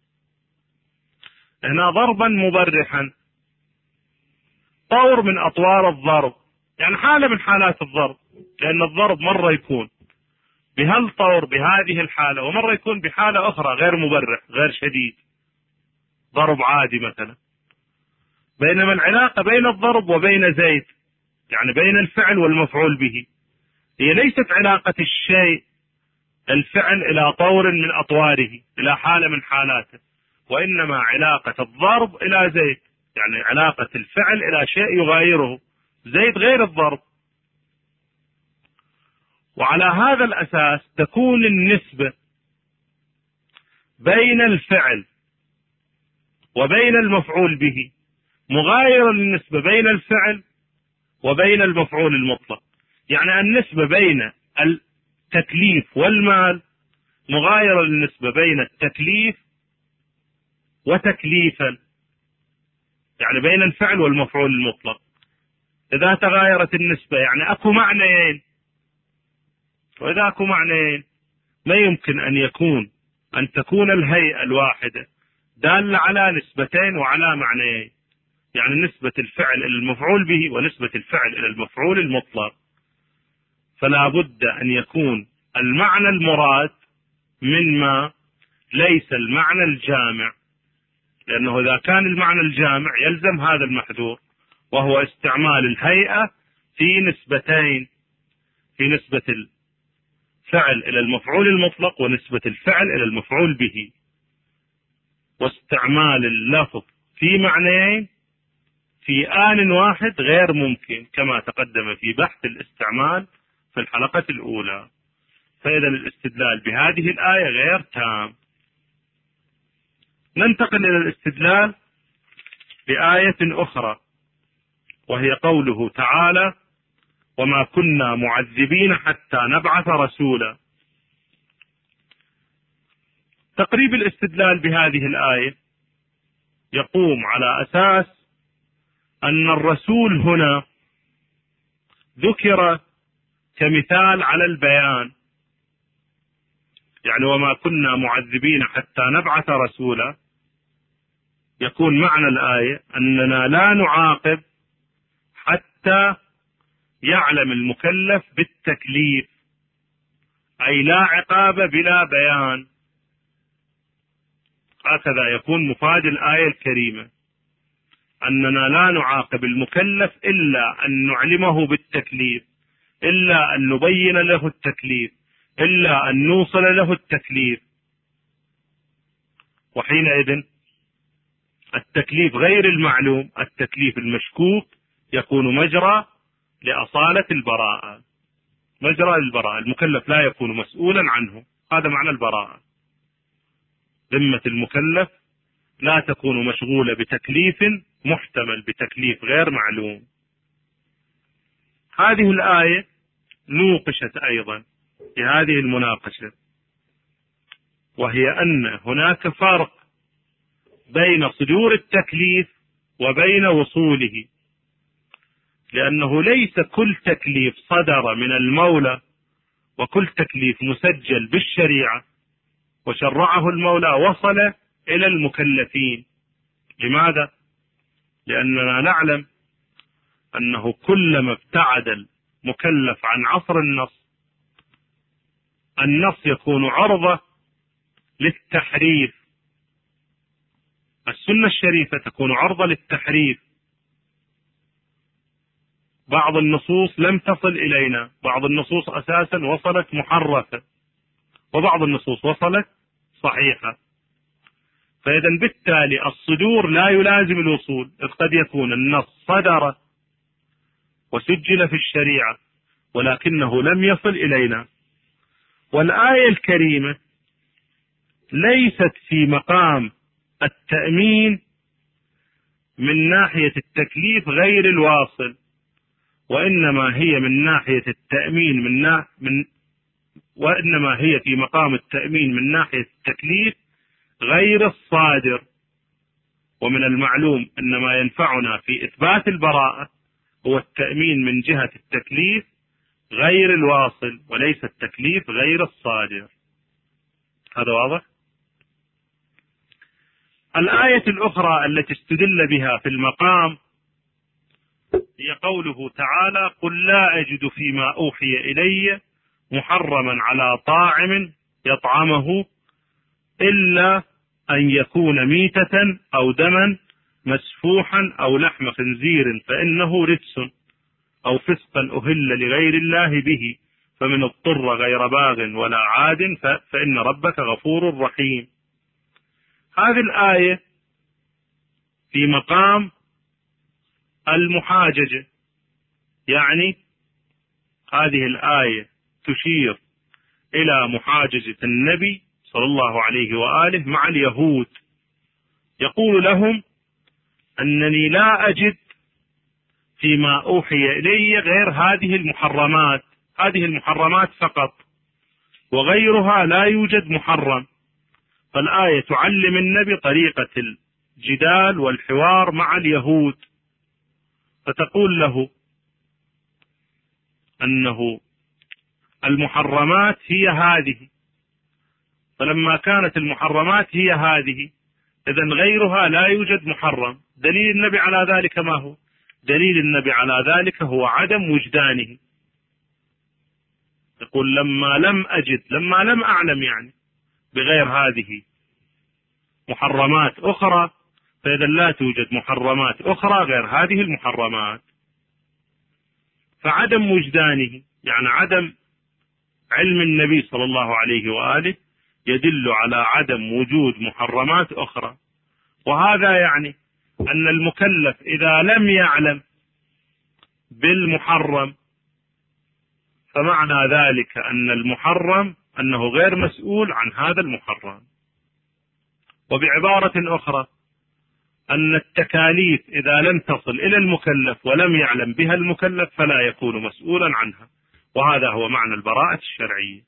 هنا ضربا مبرحا طور من أطوار الضرب، يعني حالة من حالات الضرب، لأن الضرب مرة يكون بهالطور بهذه الحالة، ومرة يكون بحالة أخرى غير مبرح غير شديد، ضرب عادي مثلا. بينما العلاقة بين الضرب وبين زيد يعني بين الفعل والمفعول به هي ليست علاقة الشيء الفعل إلى طور من أطواره إلى حالة من حالاته، وإنما علاقة الضرب إلى زيد، يعني علاقة الفعل إلى شيء يغايره. زيد غير الضرب. وعلى هذا الأساس تكون النسبة بين الفعل وبين المفعول به مغايرة للنسبة بين الفعل وبين المفعول المطلق. يعني النسبة بين التكليف والمال مغايرة للنسبة بين التكليف وتكليفا، يعني بين الفعل والمفعول المطلق. إذا تغايرت النسبة يعني أكو معنيين، وإذا أكو معنيين ما يمكن أن يكون أن تكون الهيئة الواحدة دالة على نسبتين وعلى معنيين، يعني نسبة الفعل إلى المفعول به ونسبة الفعل إلى المفعول المطلق. فلا بد أن يكون المعنى المراد مما ليس المعنى الجامع، لأنه إذا كان المعنى الجامع يلزم هذا المحذور، وهو استعمال الهيئة في نسبتين، في نسبة الفعل إلى المفعول المطلق ونسبة الفعل إلى المفعول به، واستعمال اللفظ في معنيين في آن واحد غير ممكن كما تقدم في بحث الاستعمال في الحلقة الأولى. فإذا الاستدلال بهذه الآية غير تام. ننتقل إلى الاستدلال بآية أخرى، وهي قوله تعالى: وما كنا معذبين حتى نبعث رسولا. تقريب الاستدلال بهذه الآية يقوم على أساس أن الرسول هنا ذكر كمثال على البيان، يعني وما كنا معذبين حتى نبعث رسولا، يكون معنى الآية أننا لا نعاقب حتى يعلم المكلف بالتكليف، أي لا عقاب بلا بيان. هكذا يكون مفاد الآية الكريمة، أننا لا نعاقب المكلف إلا أن نعلمه بالتكليف، إلا أن نبين له التكليف، إلا أن نوصل له التكليف. وحينئذ التكليف غير المعلوم، التكليف المشكوك، يكون مجرى لأصالة البراءة، مجرى للبراءة. المكلف لا يكون مسؤولا عنه، هذا معنى البراءة. ذمة المكلف لا تكون مشغولة بتكليف محتمل، بتكليف غير معلوم. هذه الآية نوقشت أيضا في هذه المناقشة، وهي أن هناك فرق بين صدور التكليف وبين وصوله. لأنه ليس كل تكليف صدر من المولى وكل تكليف مسجل بالشريعة وشرعه المولى وصل إلى المكلفين. لماذا؟ لأننا نعلم أنه كلما ابتعد المكلف عن عصر النص، النص يكون عرضة للتحريف، السنة الشريفة تكون عرضة للتحريف. بعض النصوص لم تصل إلينا، بعض النصوص أساسا وصلت محرفة، وبعض النصوص وصلت صحيحة. فإذا بالتالي الصدور لا يلازم الوصول، إذ قد يكون النص صدر وسجل في الشريعة ولكنه لم يصل إلينا. والآية الكريمة ليست في مقام التأمين من ناحية التكليف غير الواصل، وإنما هي من ناحية التأمين من, نا... من وإنما هي في مقام التأمين من ناحية التكليف غير الصادر. ومن المعلوم أن ما ينفعنا في إثبات البراءة هو التأمين من جهة التكليف غير الواصل وليس التكليف غير الصادر. هذا واضح؟ الآية الأخرى التي استدل بها في المقام هي قوله تعالى: قل لا أجد فيما أوحي إلي محرما على طاعم يطعمه إلا أن يكون ميتة أو دما مسفوحا أو لحم خنزير فإنه رجس أو فسقا أهل لغير الله به فمن اضطر غير باغ ولا عاد فإن ربك غفور رحيم. هذه الآية في مقام المحاججة، يعني هذه الآية تشير إلى محاججة النبي صلى الله عليه وآله مع اليهود، يقول لهم أنني لا أجد فيما أوحي إلي غير هذه المحرمات، هذه المحرمات فقط، وغيرها لا يوجد محرم. فالآية تعلم النبي طريقة الجدال والحوار مع اليهود، فتقول له أنه المحرمات هي هذه، فلما كانت المحرمات هي هذه إذن غيرها لا يوجد محرم. دليل النبي على ذلك ما هو؟ دليل النبي على ذلك هو عدم وجدانه. يقول لما لم أجد، لما لم أعلم يعني بغير هذه محرمات أخرى، فإذا لا توجد محرمات أخرى غير هذه المحرمات. فعدم وجدانه يعني عدم علم النبي صلى الله عليه وآله يدل على عدم وجود محرمات أخرى. وهذا يعني أن المكلف إذا لم يعلم بالمحرم فمعنى ذلك أن المحرم أنه غير مسؤول عن هذا المحرم. وبعبارة أخرى أن التكاليف إذا لم تصل إلى المكلف ولم يعلم بها المكلف فلا يكون مسؤولا عنها، وهذا هو معنى البراءة الشرعية.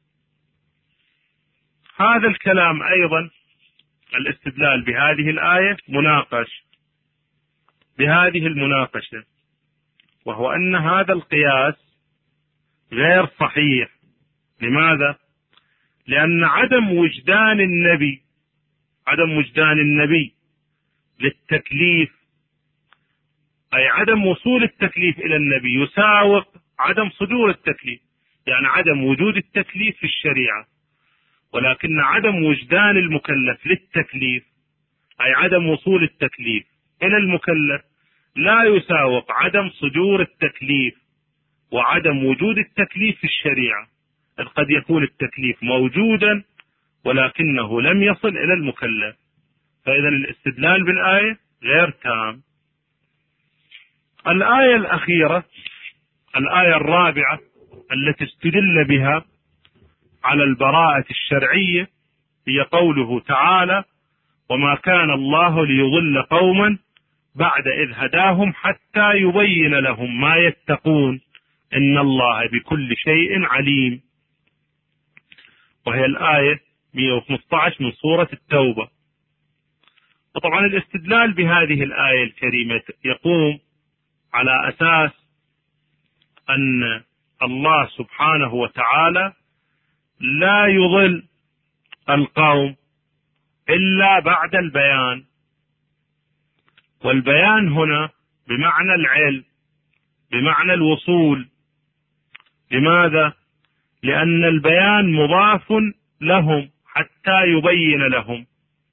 هذا الكلام أيضا الاستدلال بهذه الآية مناقش بهذه المناقشة، وهو أن هذا القياس غير صحيح. لماذا؟ لأن عدم وجدان النبي عدم وجدان النبي للتكليف، أي عدم وصول التكليف إلى النبي يساوق عدم صدور التكليف، يعني عدم وجود التكليف في الشريعة. ولكن عدم وجدان المكلف للتكليف أي عدم وصول التكليف إلى المكلف لا يساوق عدم صدور التكليف وعدم وجود التكليف في الشريعة، إذ قد يكون التكليف موجودا ولكنه لم يصل إلى المكلف. فإذا الاستدلال بالآية غير تام. الآية الأخيرة، الآية الرابعة التي استدل بها على البراءة الشرعية هي قوله تعالى: وما كان الله ليضل قوما بعد إذ هداهم حتى يبين لهم ما يتقون إن الله بكل شيء عليم. وهي الآية مئة وخمسة عشر من سورة التوبة. وطبعا الاستدلال بهذه الآية الكريمة يقوم على أساس أن الله سبحانه وتعالى لا يضل القوم إلا بعد البيان، والبيان هنا بمعنى العلم، بمعنى الوصول. لماذا؟ لأن البيان مضاف لهم حتى يبين لهم.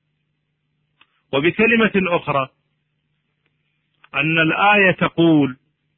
وبكلمة أخرى أن الآية تقول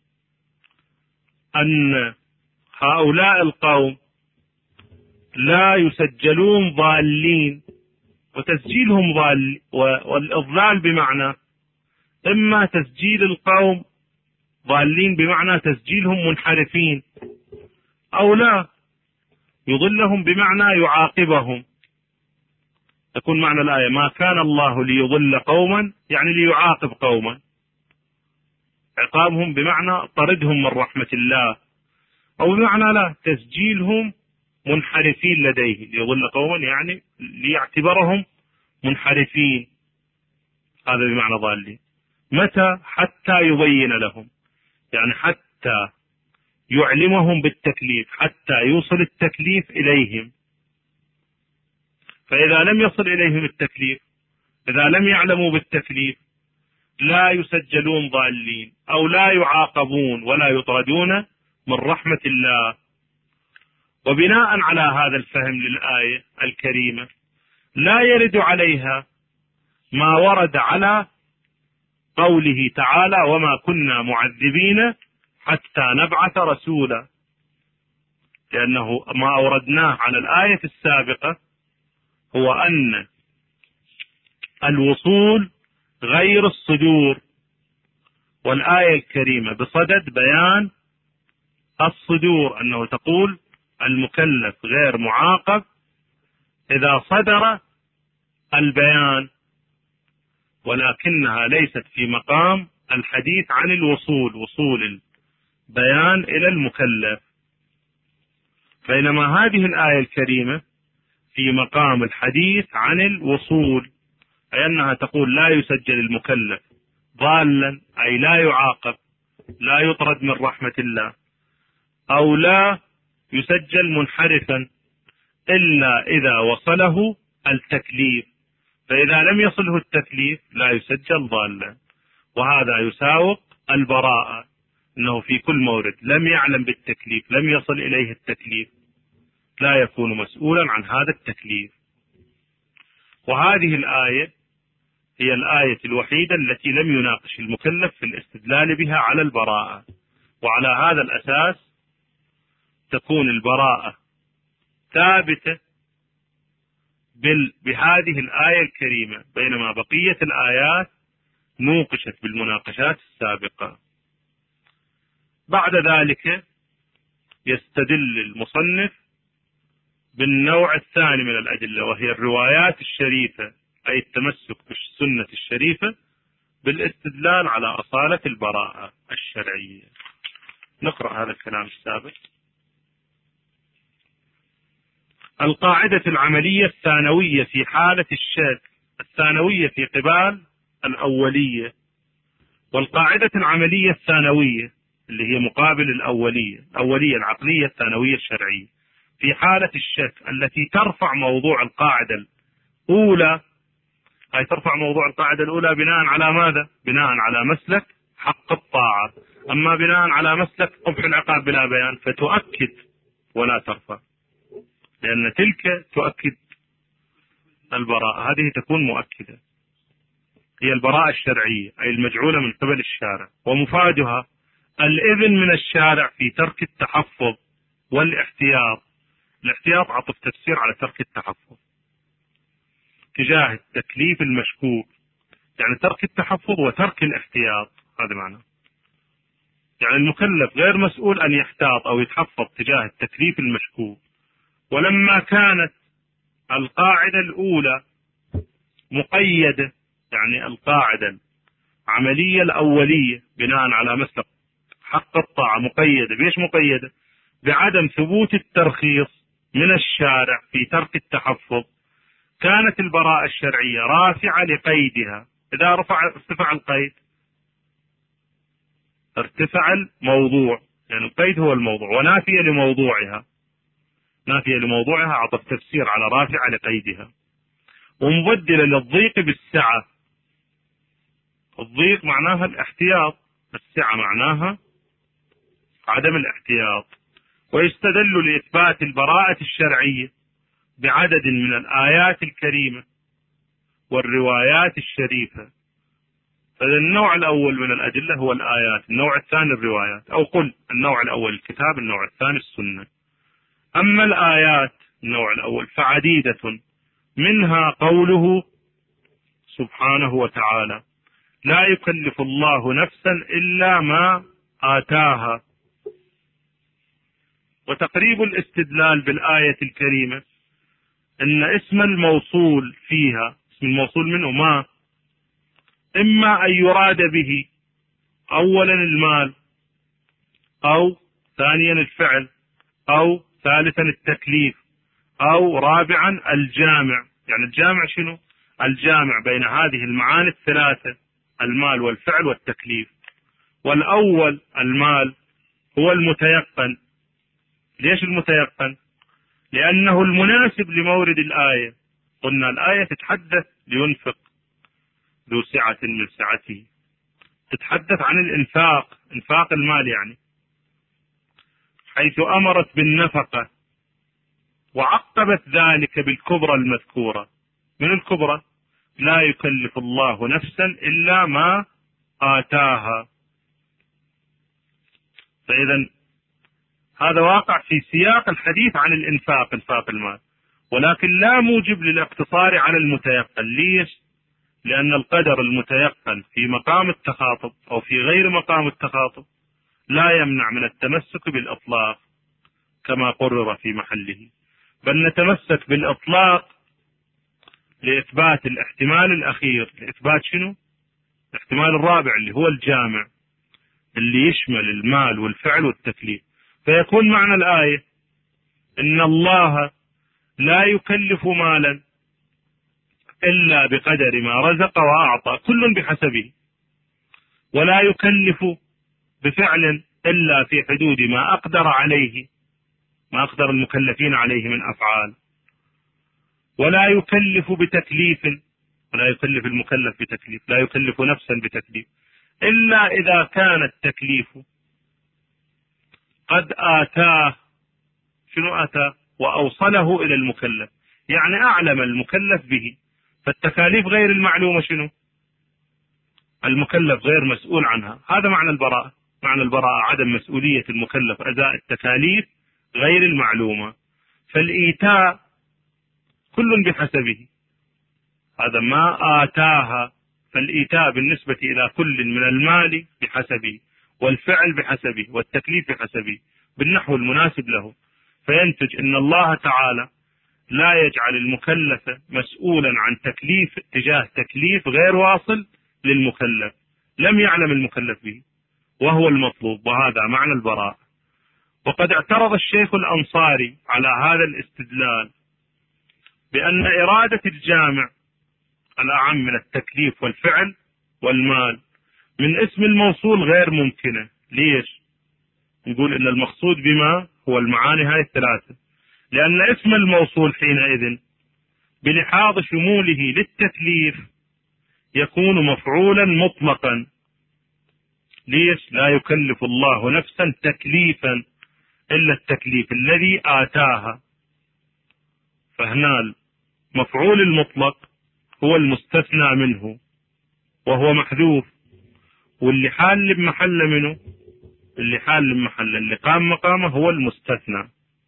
أن هؤلاء القوم لا يسجلون ضالين، وتسجيلهم ضال، والإضلال بمعنى إما تسجيل القوم ضالين بمعنى تسجيلهم منحرفين، أو لا يضلهم بمعنى يعاقبهم. يكون معنى الآية ما كان الله ليضل قوما يعني ليعاقب قوما، عقابهم بمعنى طردهم من رحمة الله، أو بمعنى لا تسجيلهم منحرفين لديه. ليضل قوما يعني ليعتبرهم منحرفين، هذا بمعنى ضالين. متى؟ حتى يبين لهم، يعني حتى يعلمهم بالتكليف، حتى يوصل التكليف إليهم. فإذا لم يصل إليهم التكليف، إذا لم يعلموا بالتكليف، لا يسجلون ضالين أو لا يعاقبون ولا يطردون من رحمة الله. وبناء على هذا الفهم للآية الكريمة لا يرد عليها ما ورد على قوله تعالى وما كنا معذبين حتى نبعث رسولا، لأنه ما أوردناه على الآية السابقة هو أن الوصول غير الصدور، والآية الكريمة بصدد بيان الصدور، أنه تقول المكلف غير معاقب إذا صدر البيان، ولكنها ليست في مقام الحديث عن الوصول، وصول البيان إلى المكلف. بينما هذه الآية الكريمة في مقام الحديث عن الوصول، أي أنها تقول لا يسجل المكلف ضالا، أي لا يعاقب، لا يطرد من رحمة الله، أو لا يسجل منحرفا إلا إذا وصله التكليف، فإذا لم يصله التكليف لا يسجل ضالا. وهذا يساوق البراءة، أنه في كل مورد لم يعلم بالتكليف، لم يصل إليه التكليف، لا يكون مسؤولا عن هذا التكليف. وهذه الآية هي الآية الوحيدة التي لم يناقش المكلف في الاستدلال بها على البراءة، وعلى هذا الأساس تكون البراءة ثابتة بهذه الآية الكريمة، بينما بقية الآيات نوقشت بالمناقشات السابقة. بعد ذلك يستدل المصنف بالنوع الثاني من الأدلة، وهي الروايات الشريفة، أي التمسك بالسنة الشريفة بالاستدلال على أصالة البراءة الشرعية. نقرأ هذا الكلام السابق. القاعدة العملية الثانوية في حالة الشك، الثانوية في قبال الأولية، والقاعدة العملية الثانوية اللي هي مقابل الأولية، الأولية العقلية الثانوية الشرعية، في حالة الشك التي ترفع موضوع القاعدة الأولى، أي ترفع موضوع القاعدة الأولى بناء على ماذا؟ بناء على مسلك حق الطاعة. أما بناء على مسلك قبح العقاب بلا بيان فتؤكد ولا ترفع، لأن تلك تؤكد البراءة، هذه تكون مؤكدة، هي البراءة الشرعية أي المجعولة من قبل الشارع. ومفادها الإذن من الشارع في ترك التحفظ والاحتياط. الاحتياط عطف تفسير على ترك التحفظ تجاه التكليف المشكوك، يعني ترك التحفظ وترك الاحتياط، هذا معنى. يعني المكلف غير مسؤول أن يحتاط أو يتحفظ تجاه التكليف المشكوك. ولما كانت القاعدة الأولى مقيدة، يعني القاعدة العملية الأولية بناء على مسلك حق الطاعة مقيدة، بيش مقيدة؟ بعدم ثبوت الترخيص من الشارع في ترك التحفظ، كانت البراءة الشرعية رافعة لقيدها. إذا رفع ارتفع القيد ارتفع الموضوع، يعني القيد هو الموضوع، ونافية لموضوعها، نافية لموضوعها أعطت تفسير على رافعة لقيدها، ومبدلة للضيق بالسعة. الضيق معناها الاحتياط، السعة معناها عدم الاحتياط. ويستدل لإثبات البراءة الشرعية بعدد من الآيات الكريمة والروايات الشريفة. فالنوع الأول من الأدلة هو الآيات، النوع الثاني الروايات، أو قل النوع الأول الكتاب، النوع الثاني السنة. أما الآيات النوع الأول فعديدة، منها قوله سبحانه وتعالى: لا يكلف الله نفسا إلا ما آتاها. وتقريب الاستدلال بالآية الكريمة أن اسم الموصول فيها، اسم الموصول منه ما، إما أن يراد به أولا المال، أو ثانيا الفعل، أو ثالثا التكليف، أو رابعا الجامع. يعني الجامع شنو؟ الجامع بين هذه المعاني الثلاثة، المال والفعل والتكليف. والأول المال هو المتيقن. ليش المتيقن؟ لأنه المناسب لمورد الآية. قلنا الآية تتحدث لينفق ذو سعة من سعته، تتحدث عن الإنفاق، إنفاق المال يعني، حيث أمرت بالنفقة وعقبت ذلك بالكبرى المذكورة. من الكبرى؟ لا يكلف الله نفسا إلا ما آتاها. فإذا هذا واقع في سياق الحديث عن الإنفاق، إنفاق المال، ولكن لا موجب للاقتصار على المتيقن. ليش؟ لأن القدر المتيقن في مقام التخاطب أو في غير مقام التخاطب لا يمنع من التمسك بالإطلاق كما قرر في محله، بل نتمسك بالإطلاق لإثبات الاحتمال الأخير. لإثبات شنو؟ الاحتمال الرابع اللي هو الجامع، اللي يشمل المال والفعل والتكليف. فيكون معنى الآية إن الله لا يكلف مالا إلا بقدر ما رزق وأعطى، كل بحسبه، ولا يكلف بفعل إلا في حدود ما أقدر عليه، ما أقدر المكلفين عليه من أفعال، ولا يكلف بتكليف، ولا يكلف المكلف بتكليف، لا يكلف نفسا بتكليف إلا إذا كان التكليف قد آتاه. شنو آتاه؟ وأوصله إلى المكلف، يعني أعلم المكلف به. فالتكاليف غير المعلومة شنو؟ المكلف غير مسؤول عنها. هذا معنى البراءة. معنى البراءة عدم مسؤولية المكلف أداء التكاليف غير المعلومة. فالإيتاء كل بحسبه، هذا ما آتاها. فالإيتاء بالنسبة إلى كل من المال بحسبه، والفعل بحسبه، والتكليف بحسبه، بالنحو المناسب له. فينتج أن الله تعالى لا يجعل المكلف مسؤولا عن تكليف تجاه تكليف غير واصل للمكلف، لم يعلم المكلف به، وهو المطلوب. وهذا معنى البراءة. وقد اعترض الشيخ الأنصاري على هذا الاستدلال بأن إرادة الجامع الأعم من التكليف والفعل والمال من اسم الموصول غير ممكنة. ليش؟ نقول إن المقصود بما هو المعاني هاي الثلاثة، لأن اسم الموصول حينئذ بلحاظ شموله للتكليف يكون مفعولا مطلقا. ليش؟ لا يكلف الله نفسا تكليفا إلا التكليف الذي آتاها. فهنا المفعول المطلق هو المستثنى منه وهو محذوف، واللي حال بمحل منه، اللي حال بمحل اللي قام مقامه هو المستثنى.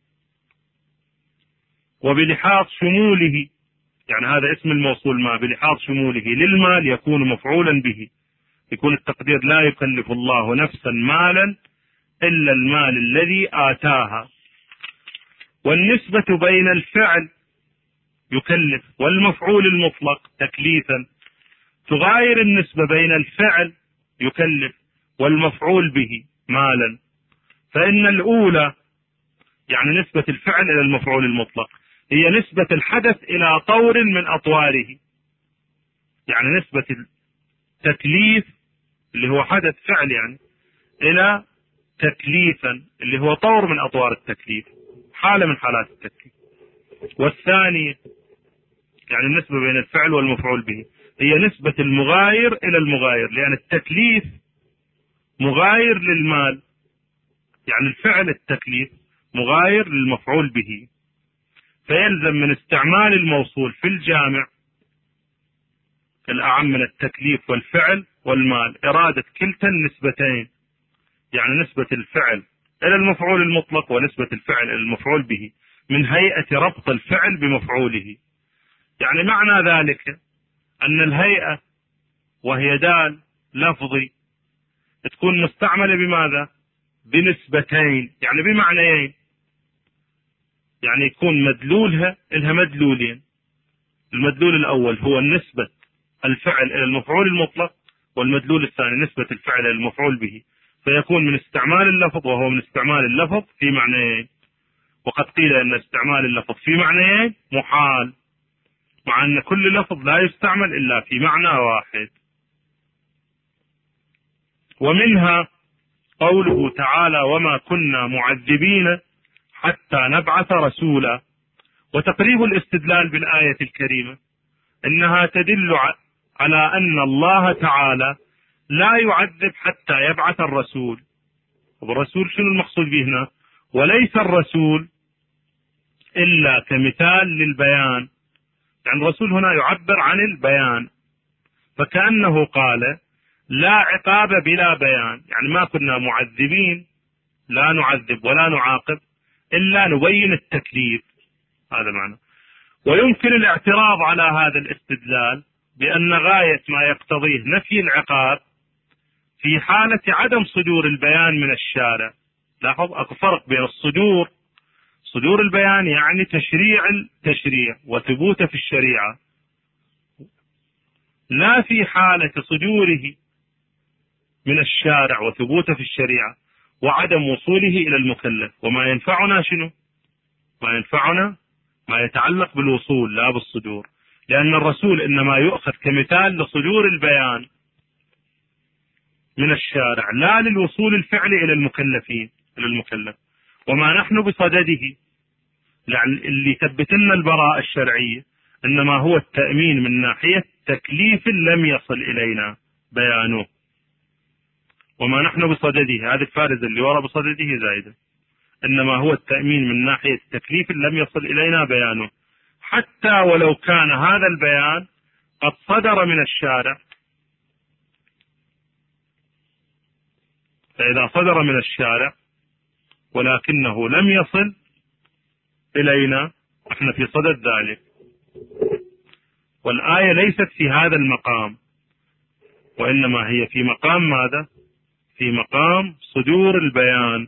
وبلحاظ شموله، يعني هذا اسم الموصول ما بلحاظ شموله للمال يكون مفعولا به، يكون التقدير لا يكلف الله نفسا مالا إلا المال الذي آتاها. والنسبة بين الفعل يكلف والمفعول المطلق تكليفا تغاير النسبة بين الفعل يكلف والمفعول به مالا. فإن الأولى يعني نسبة الفعل إلى المفعول المطلق هي نسبة الحدث إلى طور من أطواره، يعني نسبة التكليف اللي هو حدث فعل يعني إلى تكليفا اللي هو طور من أطوار التكليف، حالة من حالات التكليف. والثانية يعني النسبة بين الفعل والمفعول به هي نسبة المغاير إلى المغاير، لأن التكليف مغاير للمال، يعني الفعل التكليف مغاير للمفعول به، فيلزم من استعمال الموصول في الجامع الأعم من التكليف والفعل والمال إرادة كلتا النسبتين، يعني نسبة الفعل إلى المفعول المطلق ونسبة الفعل إلى المفعول به، من هيئة ربط الفعل بمفعوله. يعني معنى ذلك أن الهيئة وهي دال لفظي تكون مستعملة بماذا؟ بنسبتين، يعني بمعنيين، يعني يكون مدلولها لها مدلولين. المدلول الأول هو نسبة الفعل إلى المفعول المطلق، والمدلول الثاني نسبة الفعل إلى المفعول به، فيكون من استعمال اللفظ، وهو من استعمال اللفظ في معنيين. وقد قيل أن استعمال اللفظ في معنيين محال، مع أن كل لفظ لا يستعمل إلا في معنى واحد. ومنها قوله تعالى وما كنا معذبين حتى نبعث رسولا. وتقريب الاستدلال بالآية الكريمة إنها تدل على أن الله تعالى لا يعذب حتى يبعث الرسول. والرسول شنو المقصود به هنا؟ وليس الرسول إلا كمثال للبيان، يعني الرسول هنا يعبر عن البيان، فكأنه قال لا عقاب بلا بيان، يعني ما كنا معذبين، لا نعذب ولا نعاقب إلا نبين التكليف، هذا معنى. ويمكن الاعتراض على هذا الاستدلال بأن غاية ما يقتضيه نفي العقاب في حالة عدم صدور البيان من الشارع. لاحظ أكو فرق بين الصدور، صدور البيان يعني تشريع التشريع وثبوته في الشريعة، لا في حالة صدوره من الشارع وثبوته في الشريعة وعدم وصوله إلى المكلف. وما ينفعنا شنو؟ ما ينفعنا ما يتعلق بالوصول لا بالصدور، لأن الرسول إنما يؤخذ كمثال لصدور البيان من الشارع لا للوصول الفعلي إلى المكلفين إلى المكلف. وما نحن بصدده، يعني اللي يثبت لنا البراءة الشرعية إنما هو التأمين من ناحية تكليف لم يصل إلينا بيانه. وما نحن بصدده، هذه الفارزة اللي وراء بصدده زائدة، إنما هو التأمين من ناحية تكليف لم يصل إلينا بيانه، حتى ولو كان هذا البيان قد صدر من الشارع. فإذا صدر من الشارع ولكنه لم يصل إلينا احنا في صدد ذلك. والآية ليست في هذا المقام، وإنما هي في مقام ماذا؟ في مقام صدور البيان.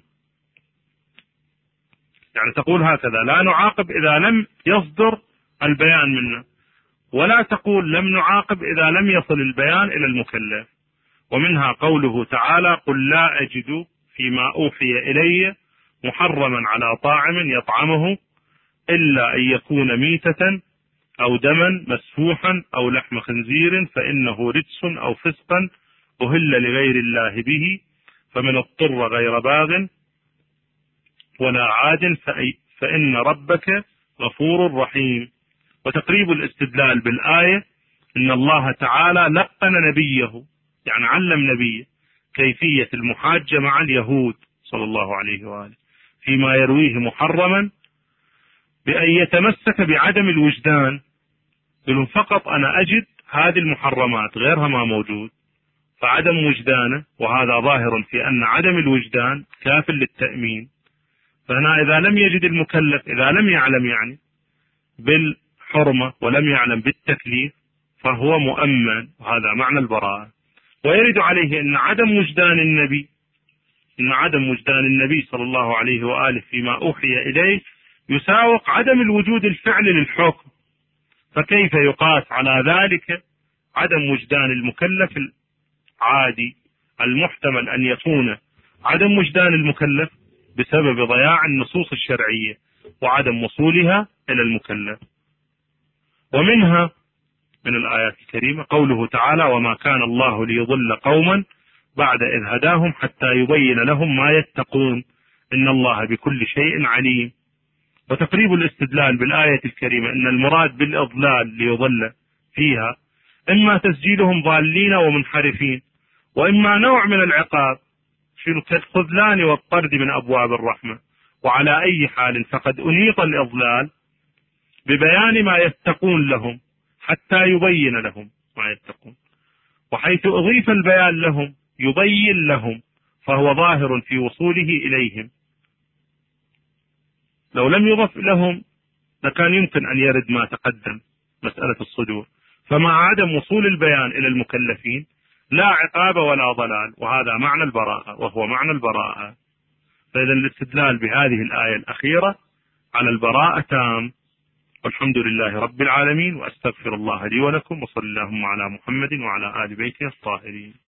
يعني تقول هكذا لا نعاقب إذا لم يصدر البيان منا، ولا تقول لم نعاقب إذا لم يصل البيان إلى المكلف. ومنها قوله تعالى قل لا أجد فيما أوحي إلي محرما على طاعم يطعمه إلا أن يكون ميتة أو دما مسفوحا أو لحم خنزير فإنه رجس أو فسقا أهل لغير الله به فمن اضطر غير باغ ولا عاد فإن ربك غفور رحيم. وتقريب الاستدلال بالآية إن الله تعالى لقن نبيه، يعني علم نبيه كيفية المحاجة مع اليهود صلى الله عليه وآله فيما يرويه محرما بأن يتمسك بعدم الوجدان، يقولون فقط أنا أجد هذه المحرمات غيرها ما موجود، فعدم وجدانه، وهذا ظاهر في أن عدم الوجدان كاف للتأمين. فهنا إذا لم يجد المكلف، إذا لم يعلم يعني بالحرمة ولم يعلم بالتكليف فهو مؤمن، وهذا معنى البراءة. ويرد عليه أن عدم وجدان النبي أن عدم وجدان النبي صلى الله عليه وآله فيما أوحي إليه يساوق عدم الوجود الفعلي للحكم، فكيف يقاس على ذلك عدم وجدان المكلف العادي المحتمل أن يكون عدم وجدان المكلف بسبب ضياع النصوص الشرعية وعدم وصولها إلى المكلف. ومنها من الآيات الكريمة قوله تعالى وما كان الله ليضل قوما بعد إذ هداهم حتى يبين لهم ما يتقون إن الله بكل شيء عليم. وتقريب الاستدلال بالآية الكريمة أن المراد بالإضلال ليضل فيها إما تسجيلهم ضالين ومنحرفين، وإما نوع من العقاب في كالخذلان والطرد من أبواب الرحمة. وعلى أي حال فقد أنيط الإضلال ببيان ما يتقون لهم حتى يبين لهم ما يتقون، وحيث أضيف البيان لهم يبين لهم فهو ظاهر في وصوله إليهم. لو لم يضف لهم لكان يمكن أن يرد ما تقدم مسألة الصدور. فمع عدم وصول البيان إلى المكلفين لا عقاب ولا ضلال، وهذا معنى البراءة وهو معنى البراءة. فإذا الاستدلال بهذه الآية الأخيرة على البراءة تام. والحمد لله رب العالمين، وأستغفر الله لي ولكم، وصلى اللهم على محمد وعلى آل بيته الطاهرين.